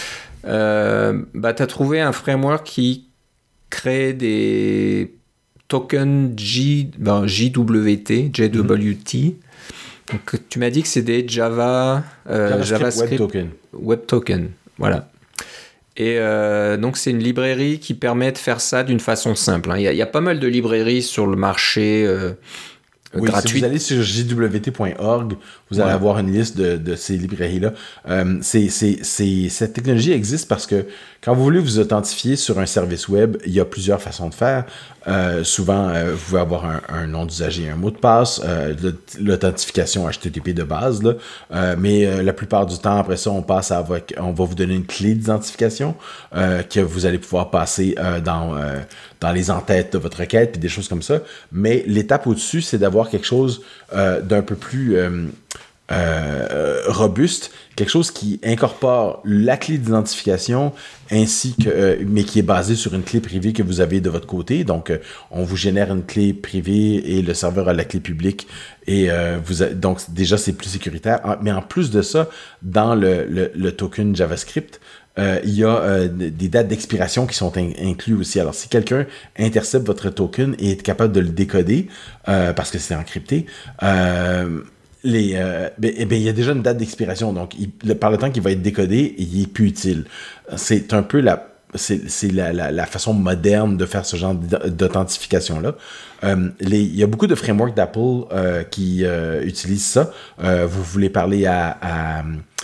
Euh, bah, tu as trouvé un framework qui crée des tokens J, ben, J W T, J W T. Mm-hmm. Donc, tu m'as dit que c'est des Java, euh, JavaScript, JavaScript Web Token. Web Token, voilà. Et euh, donc, c'est une librairie qui permet de faire ça d'une façon simple. Il hein. y, y a pas mal de librairies sur le marché euh, oui, gratuites. Si vous allez sur j w t point org, vous allez ouais. avoir une liste de, de ces librairies-là. Euh, c'est, c'est, c'est, cette technologie existe parce que quand vous voulez vous authentifier sur un service web, il y a plusieurs façons de faire. Euh, souvent, euh, vous pouvez avoir un, un nom d'usager et un mot de passe, euh, l'authentification H T T P de base, là. Euh, mais euh, la plupart du temps, après ça, on passe à votre, on va vous donner une clé d'identification euh, que vous allez pouvoir passer euh, dans, euh, dans les entêtes de votre requête puis des choses comme ça. Mais l'étape au-dessus, c'est d'avoir quelque chose euh, d'un peu plus euh, euh, robuste, quelque chose qui incorpore la clé d'identification ainsi que, euh, mais qui est basé sur une clé privée que vous avez de votre côté. Donc, euh, on vous génère une clé privée et le serveur a la clé publique. Et euh, vous a, donc, déjà, c'est plus sécuritaire. Mais en plus de ça, dans le, le, le token JavaScript, euh, il y a euh, des dates d'expiration qui sont in- inclus aussi. Alors, si quelqu'un intercepte votre token et est capable de le décoder, euh, parce que c'est encrypté, euh, Les, euh, ben, eh ben, il y a déjà une date d'expiration, donc il, le, par le temps qu'il va être décodé, il est plus utile. C'est un peu la c'est, c'est la, la, la façon moderne de faire ce genre d'authentification-là. Euh, les, il y a beaucoup de frameworks d'Apple euh, qui euh, utilisent ça. Euh, vous voulez parler à, à,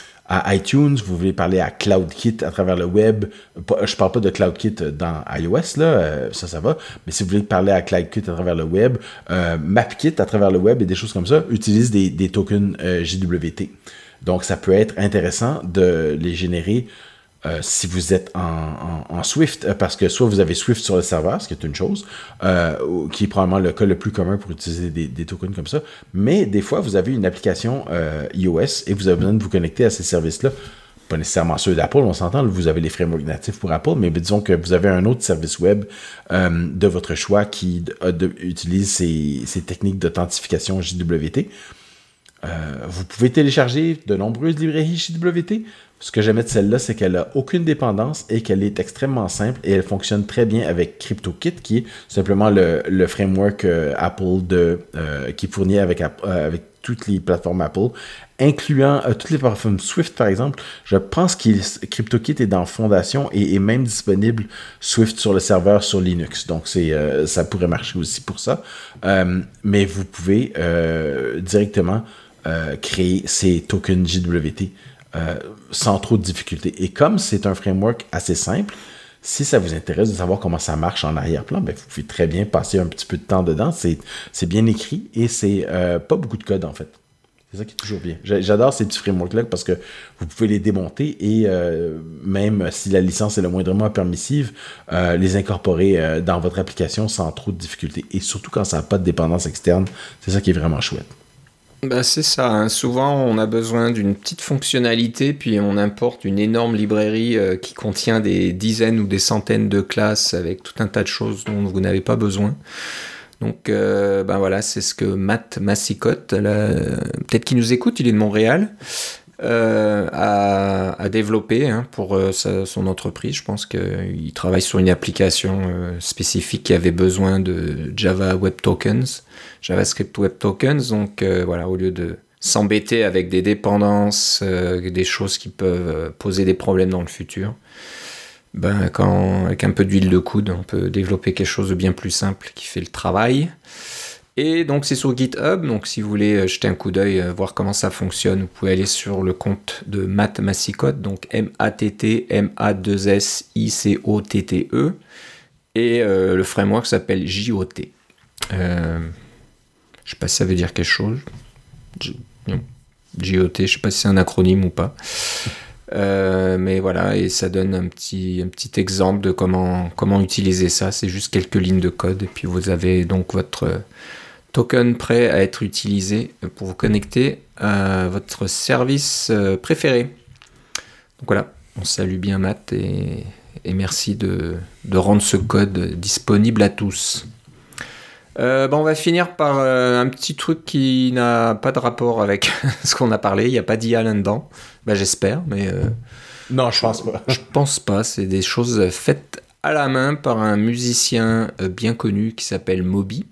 à iTunes, vous voulez parler à CloudKit à travers le web. Je parle pas de CloudKit dans iOS, là, euh, ça, ça va. Mais si vous voulez parler à CloudKit à travers le web, euh, MapKit à travers le web et des choses comme ça, utilisent des, des tokens euh, J W T. Donc, ça peut être intéressant de les générer Euh, si vous êtes en, en, en Swift, euh, parce que soit vous avez Swift sur le serveur, ce qui est une chose, euh, qui est probablement le cas le plus commun pour utiliser des, des tokens comme ça, mais des fois, vous avez une application euh, iOS et vous avez besoin de vous connecter à ces services-là. Pas nécessairement ceux d'Apple, on s'entend, vous avez les frameworks natifs pour Apple, mais disons que vous avez un autre service web euh, de votre choix qui de, de, utilise ces, ces techniques d'authentification J W T. Euh, vous pouvez télécharger de nombreuses librairies J W T. Ce que j'aimais de celle-là, c'est qu'elle n'a aucune dépendance et qu'elle est extrêmement simple et elle fonctionne très bien avec CryptoKit, qui est simplement le, le framework euh, Apple de, euh, qui est fourni avec, euh, avec toutes les plateformes Apple, incluant euh, toutes les plateformes Swift, par exemple. Je pense que CryptoKit est dans Fondation et est même disponible Swift sur le serveur sur Linux. Donc, c'est, euh, ça pourrait marcher aussi pour ça. Euh, mais vous pouvez euh, directement euh, créer ces tokens J W T Euh, sans trop de difficultés. Et comme c'est un framework assez simple, si ça vous intéresse de savoir comment ça marche en arrière-plan, ben, vous pouvez très bien passer un petit peu de temps dedans. C'est, c'est bien écrit et c'est euh, pas beaucoup de code en fait. C'est ça qui est toujours bien. J'adore ces petits frameworks-là parce que vous pouvez les démonter et euh, même si la licence est le moindrement permissive, euh, les incorporer euh, dans votre application sans trop de difficultés. Et surtout quand ça n'a pas de dépendance externe, c'est ça qui est vraiment chouette. Bah c'est ça, hein. Souvent on a besoin d'une petite fonctionnalité, puis on importe une énorme librairie euh, qui contient des dizaines ou des centaines de classes avec tout un tas de choses dont vous n'avez pas besoin. Donc euh, ben voilà, c'est ce que Matt Massicotte, là, peut-être qu'il nous écoute, il est de Montréal, euh, a, a développé hein, pour euh, sa, son entreprise. Je pense qu'il travaille sur une application euh, spécifique qui avait besoin de Java Web Tokens, JavaScript Web Tokens. Donc euh, voilà, au lieu de s'embêter avec des dépendances, euh, des choses qui peuvent poser des problèmes dans le futur, ben, quand, avec un peu d'huile de coude, on peut développer quelque chose de bien plus simple qui fait le travail. Et donc c'est sur GitHub, donc si vous voulez jeter un coup d'œil, voir comment ça fonctionne, vous pouvez aller sur le compte de Matt Massicotte, donc M A T T M A deux S I C O T T E, et euh, le framework s'appelle J O T. Euh, je sais pas si ça veut dire quelque chose. J... Non. J O T, je sais pas si c'est un acronyme ou pas. Euh, mais voilà, et ça donne un petit, un petit exemple de comment, comment utiliser ça. C'est juste quelques lignes de code, et puis vous avez donc votre token prêt à être utilisé pour vous connecter à votre service préféré. Donc voilà, on salue bien Matt et, et merci de, de rendre ce code disponible à tous. Euh, bah on va finir par euh, un petit truc qui n'a pas de rapport avec ce qu'on a parlé. Il n'y a pas d'I A là-dedans. Bah, j'espère, mais... Euh, non, je pense pas. Je pense pas. C'est des choses faites à la main par un musicien euh, bien connu qui s'appelle Moby.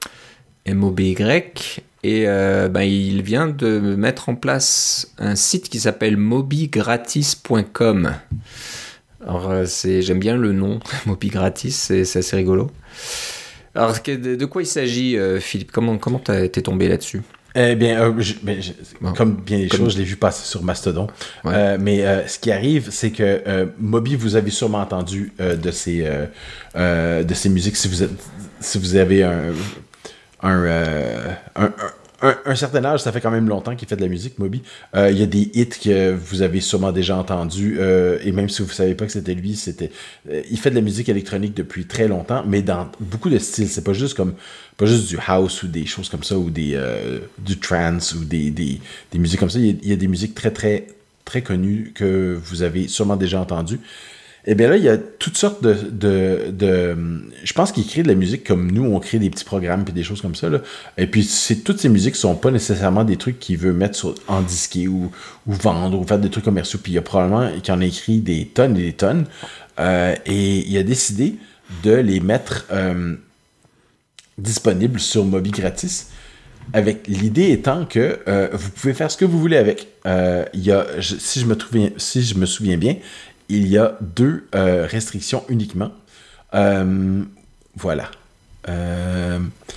M O B Y. Et euh, bah, il vient de mettre en place un site qui s'appelle moby gratis point com. Alors, c'est, j'aime bien le nom, Moby Gratis, c'est, c'est assez rigolo. Alors, de, de quoi il s'agit, euh, Philippe? Comment comment t'es tombé là-dessus? Eh bien, euh, je, ben, je, bon, comme bien des comme... choses, je l'ai vu passer sur Mastodon. Ouais. Euh, mais euh, ce qui arrive, c'est que euh, Moby, vous avez sûrement entendu euh, de ces euh, euh, de ces musiques si vous êtes, si vous avez un un, euh, un, un Un, un certain âge, ça fait quand même longtemps qu'il fait de la musique, Moby. Euh, il y a des hits que vous avez sûrement déjà entendus, euh, et même si vous ne savez pas que c'était lui, c'était. Euh, il fait de la musique électronique depuis très longtemps, mais dans beaucoup de styles. C'est pas juste comme pas juste du house ou des choses comme ça, ou des euh, du trance ou des, des, des musiques comme ça. Il y, a, il y a des musiques très très très connues que vous avez sûrement déjà entendues. Eh bien là, il y a toutes sortes de... de, de je pense qu'il crée de la musique comme nous, on crée des petits programmes et des choses comme ça. Là. Et puis, c'est, toutes ces musiques ne sont pas nécessairement des trucs qu'il veut mettre sur, en disquet ou, ou vendre ou faire des trucs commerciaux. Puis il y a probablement qu'il en a écrit des tonnes et des tonnes. Euh, et il a décidé de les mettre euh, disponibles sur Moby Gratis. Avec l'idée étant que euh, vous pouvez faire ce que vous voulez avec. Euh, il y a, je, si, je me souviens, si je me souviens bien, il y a deux euh, restrictions uniquement. Euh, voilà. Euh,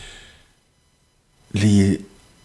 les...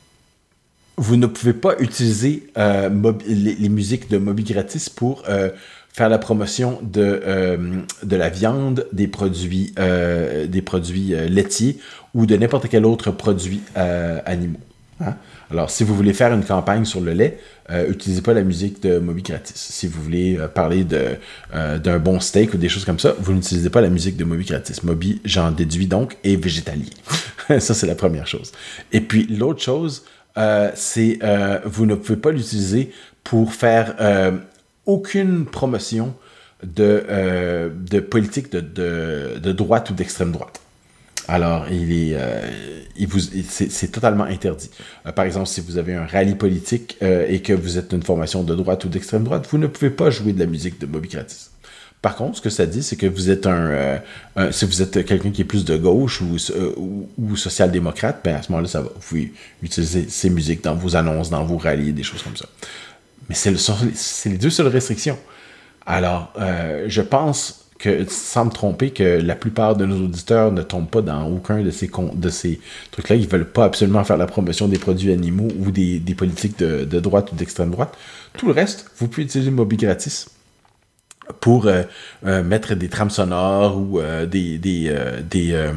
Vous ne pouvez pas utiliser euh, mob... les, les musiques de Moby Gratis pour euh, faire la promotion de, euh, de la viande, des produits, euh, des produits euh, laitiers ou de n'importe quel autre produit euh, animaux. Hein? Alors, si vous voulez faire une campagne sur le lait, euh, utilisez pas la musique de Moby Gratis. Si vous voulez euh, parler de, euh, d'un bon steak ou des choses comme ça, vous n'utilisez pas la musique de Moby Gratis. Moby, j'en déduis donc, est végétalien. Ça, c'est la première chose. Et puis, l'autre chose, euh, c'est euh, vous ne pouvez pas l'utiliser pour faire euh, aucune promotion de, euh, de politique de, de, de droite ou d'extrême droite. Alors, il est, euh, il vous, c'est, c'est totalement interdit. Euh, par exemple, si vous avez un rallye politique euh, et que vous êtes une formation de droite ou d'extrême droite, vous ne pouvez pas jouer de la musique de Moby Gratis. Par contre, ce que ça dit, c'est que vous êtes un, euh, un si vous êtes quelqu'un qui est plus de gauche ou, euh, ou, ou social-démocrate, ben à ce moment-là, ça va. Vous pouvez utiliser ces musiques dans vos annonces, dans vos rallyes, des choses comme ça. Mais c'est, le, c'est les deux seules restrictions. Alors, euh, je pense que, sans me tromper, que la plupart de nos auditeurs ne tombent pas dans aucun de ces, con- de ces trucs-là. Ils ne veulent pas absolument faire la promotion des produits animaux ou des, des politiques de, de droite ou d'extrême droite. Tout le reste, vous pouvez utiliser Moby Gratis pour euh, euh, mettre des trames sonores ou euh, des, des, euh, des, euh,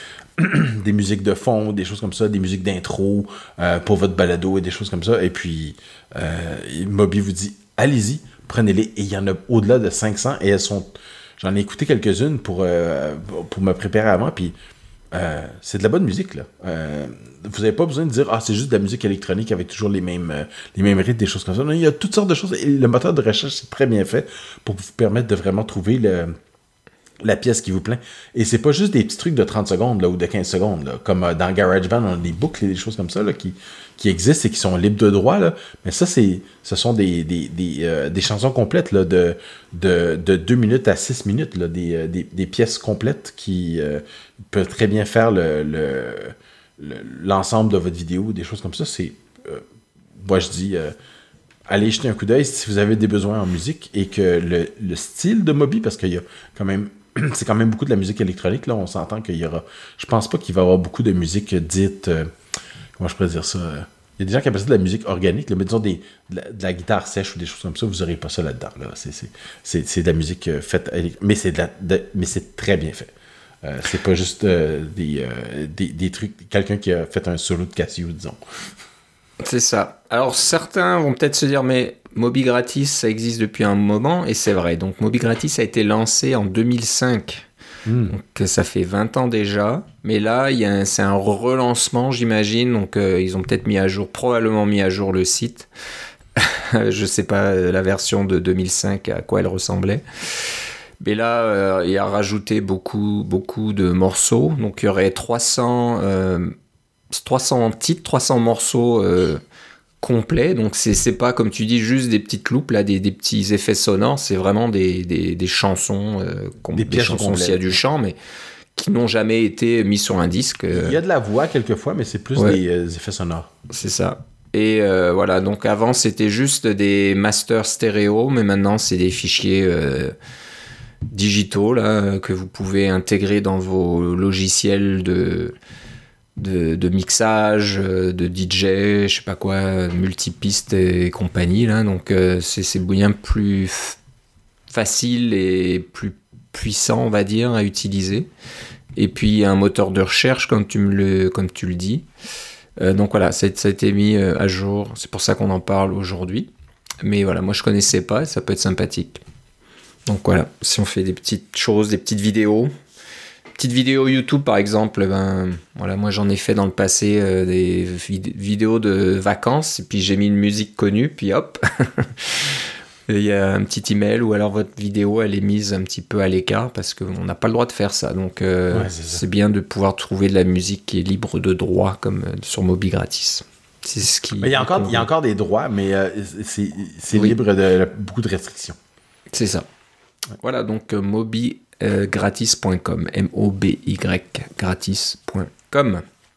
des musiques de fond, des choses comme ça, des musiques d'intro euh, pour votre balado et des choses comme ça. Et puis, euh, Moby vous dit, allez-y, prenez-les. Et il y en a au-delà de cinq cents et elles sont... J'en ai écouté quelques-unes pour, euh, pour me préparer avant, puis euh, c'est de la bonne musique, là. Euh, vous n'avez pas besoin de dire « Ah, c'est juste de la musique électronique avec toujours les mêmes, euh, les mêmes rythmes, des choses comme ça. » Non, il y a toutes sortes de choses. Et le moteur de recherche, c'est très bien fait pour vous permettre de vraiment trouver le, la pièce qui vous plaît. Et c'est pas juste des petits trucs de trente secondes là, ou de quinze secondes. Là. Comme euh, dans GarageBand, on a des boucles et des choses comme ça là, qui, qui existent et qui sont libres de droit. Là. Mais ça, c'est, ce sont des, des, des, euh, des chansons complètes là, de, de, de deux minutes à six minutes. Là, des, des, des pièces complètes qui euh, peuvent très bien faire le, le, le, l'ensemble de votre vidéo, des choses comme ça. C'est, euh, moi, je dis... Euh, allez jeter un coup d'œil si vous avez des besoins en musique et que le, le style de Moby, parce qu'il y a quand même... c'est quand même beaucoup de la musique électronique, là, on s'entend qu'il y aura... Je pense pas qu'il va y avoir beaucoup de musique dite... Euh, comment je pourrais dire ça? Il y a des gens qui appellent ça de la musique organique, là, mais disons des, de, la, de la guitare sèche ou des choses comme ça, vous n'aurez pas ça là-dedans. Là. C'est, c'est, c'est, c'est de la musique faite... Mais c'est, de la, de, mais c'est très bien fait. Euh, c'est pas juste euh, des, euh, des, des trucs... Quelqu'un qui a fait un solo de Casio, disons. C'est ça. Alors, certains vont peut-être se dire, mais Moby Gratis, ça existe depuis un moment, et c'est vrai. Donc, Moby Gratis a été lancé en deux mille cinq. Mm. Donc, ça fait vingt ans déjà. Mais là, il y a un, c'est un relancement, j'imagine. Donc, euh, ils ont peut-être mis à jour, probablement mis à jour le site. Je sais pas la version de deux mille cinq, à quoi elle ressemblait. Mais là, euh, il a rajouté beaucoup, beaucoup de morceaux. Donc, il y aurait trois cents... Euh, trois cents titres, trois cents morceaux euh, complets, donc c'est, c'est pas comme tu dis juste des petites loupes, là, des, des petits effets sonores, c'est vraiment des, des, des chansons, euh, com- des, des chansons s'il y a du chant, mais qui n'ont jamais été mis sur un disque. Euh... Il y a de la voix quelquefois, mais c'est plus ouais. des euh, effets sonores. C'est ça. Et euh, voilà, donc avant c'était juste des masters stéréo, mais maintenant c'est des fichiers euh, digitaux là, que vous pouvez intégrer dans vos logiciels de... De, de mixage, de D J, je sais pas quoi, multipiste et compagnie là, donc euh, c'est, c'est bien plus f- facile et plus puissant, on va dire, à utiliser. Et puis un moteur de recherche, comme tu me le, comme tu le dis. Euh, donc voilà, ça, ça a été mis à jour. C'est pour ça qu'on en parle aujourd'hui. Mais voilà, moi je connaissais pas, et ça peut être sympathique. Donc voilà, si on fait des petites choses, des petites vidéos. Petite vidéo YouTube par exemple, ben, voilà, moi j'en ai fait dans le passé euh, des vid- vidéos de vacances, et puis j'ai mis une musique connue, puis hop, il y a un petit email, ou alors votre vidéo elle est mise un petit peu à l'écart, parce qu'on n'a pas le droit de faire ça, donc euh, ouais, c'est, ça. C'est bien de pouvoir trouver de la musique qui est libre de droit, comme euh, sur Moby Gratis. C'est ce qui... Mais il y a encore, il y a encore des droits, mais euh, c'est, c'est oui. libre de, de beaucoup de restrictions. C'est ça. Ouais. Voilà, donc euh, Moby Euh, gratis point com, M O B Y gratis point com.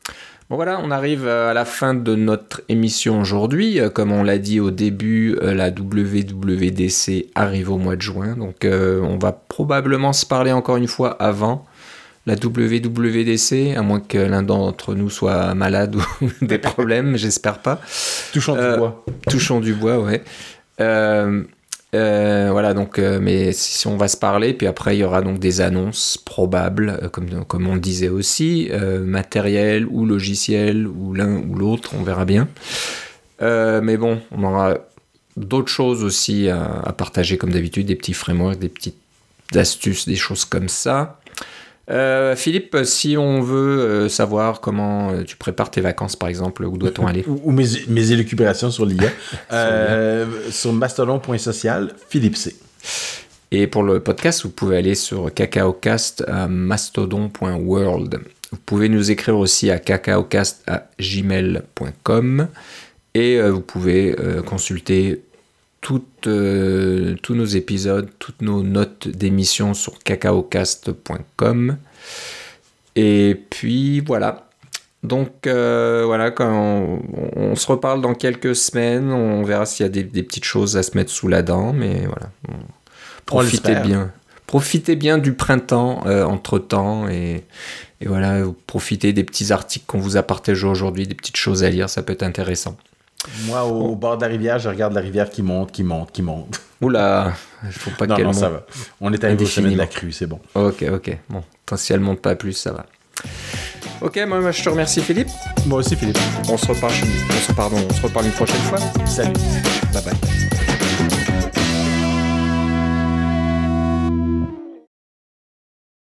Bon voilà, on arrive à la fin de notre émission aujourd'hui. Comme on l'a dit au début, la W W D C arrive au mois de juin. Donc euh, on va probablement se parler encore une fois avant la W W D C, à moins que l'un d'entre nous soit malade ou des problèmes, j'espère pas. Touchons euh, du bois. Touchons du bois, ouais. Euh, Euh, voilà, donc, euh, mais si on va se parler, puis après il y aura donc des annonces probables, euh, comme, comme on le disait aussi, euh, matériel ou logiciel, ou l'un ou l'autre, on verra bien. Euh, mais bon, on aura d'autres choses aussi à, à partager, comme d'habitude, des petits frameworks, des petites astuces, des choses comme ça. Euh, Philippe, si on veut euh, savoir comment euh, tu prépares tes vacances, par exemple, où doit-on aller? Ou, ou mes, mes élucubrations sur l'I A. euh, sur mastodon point social, Philippe C. Et pour le podcast, vous pouvez aller sur cacaocast à mastodon point world. Vous pouvez nous écrire aussi à cacaocast à gmail point com et euh, vous pouvez euh, consulter toutes, euh, tous nos épisodes, toutes nos notes d'émission sur cacaocast point com. Et puis voilà. Donc euh, voilà, quand on, on se reparle dans quelques semaines, on verra s'il y a des, des petites choses à se mettre sous la dent, mais voilà. Profitez bien. Profitez bien du printemps euh, entre-temps et, et voilà, profitez des petits articles qu'on vous a partagés aujourd'hui, des petites choses à lire, ça peut être intéressant. Moi, au, au bord de la rivière, je regarde la rivière qui monte, qui monte, qui monte. Oula, il faut pas non, qu'elle non, monte. ça va. On est arrivé au sommet de la crue, c'est bon. Ok, ok. Bon, tant si elle monte pas plus, ça va. Ok, moi, moi je te remercie Philippe. Moi aussi Philippe. On se reparle, on se, pardon, on se reparle une prochaine fois. Salut. Bye bye.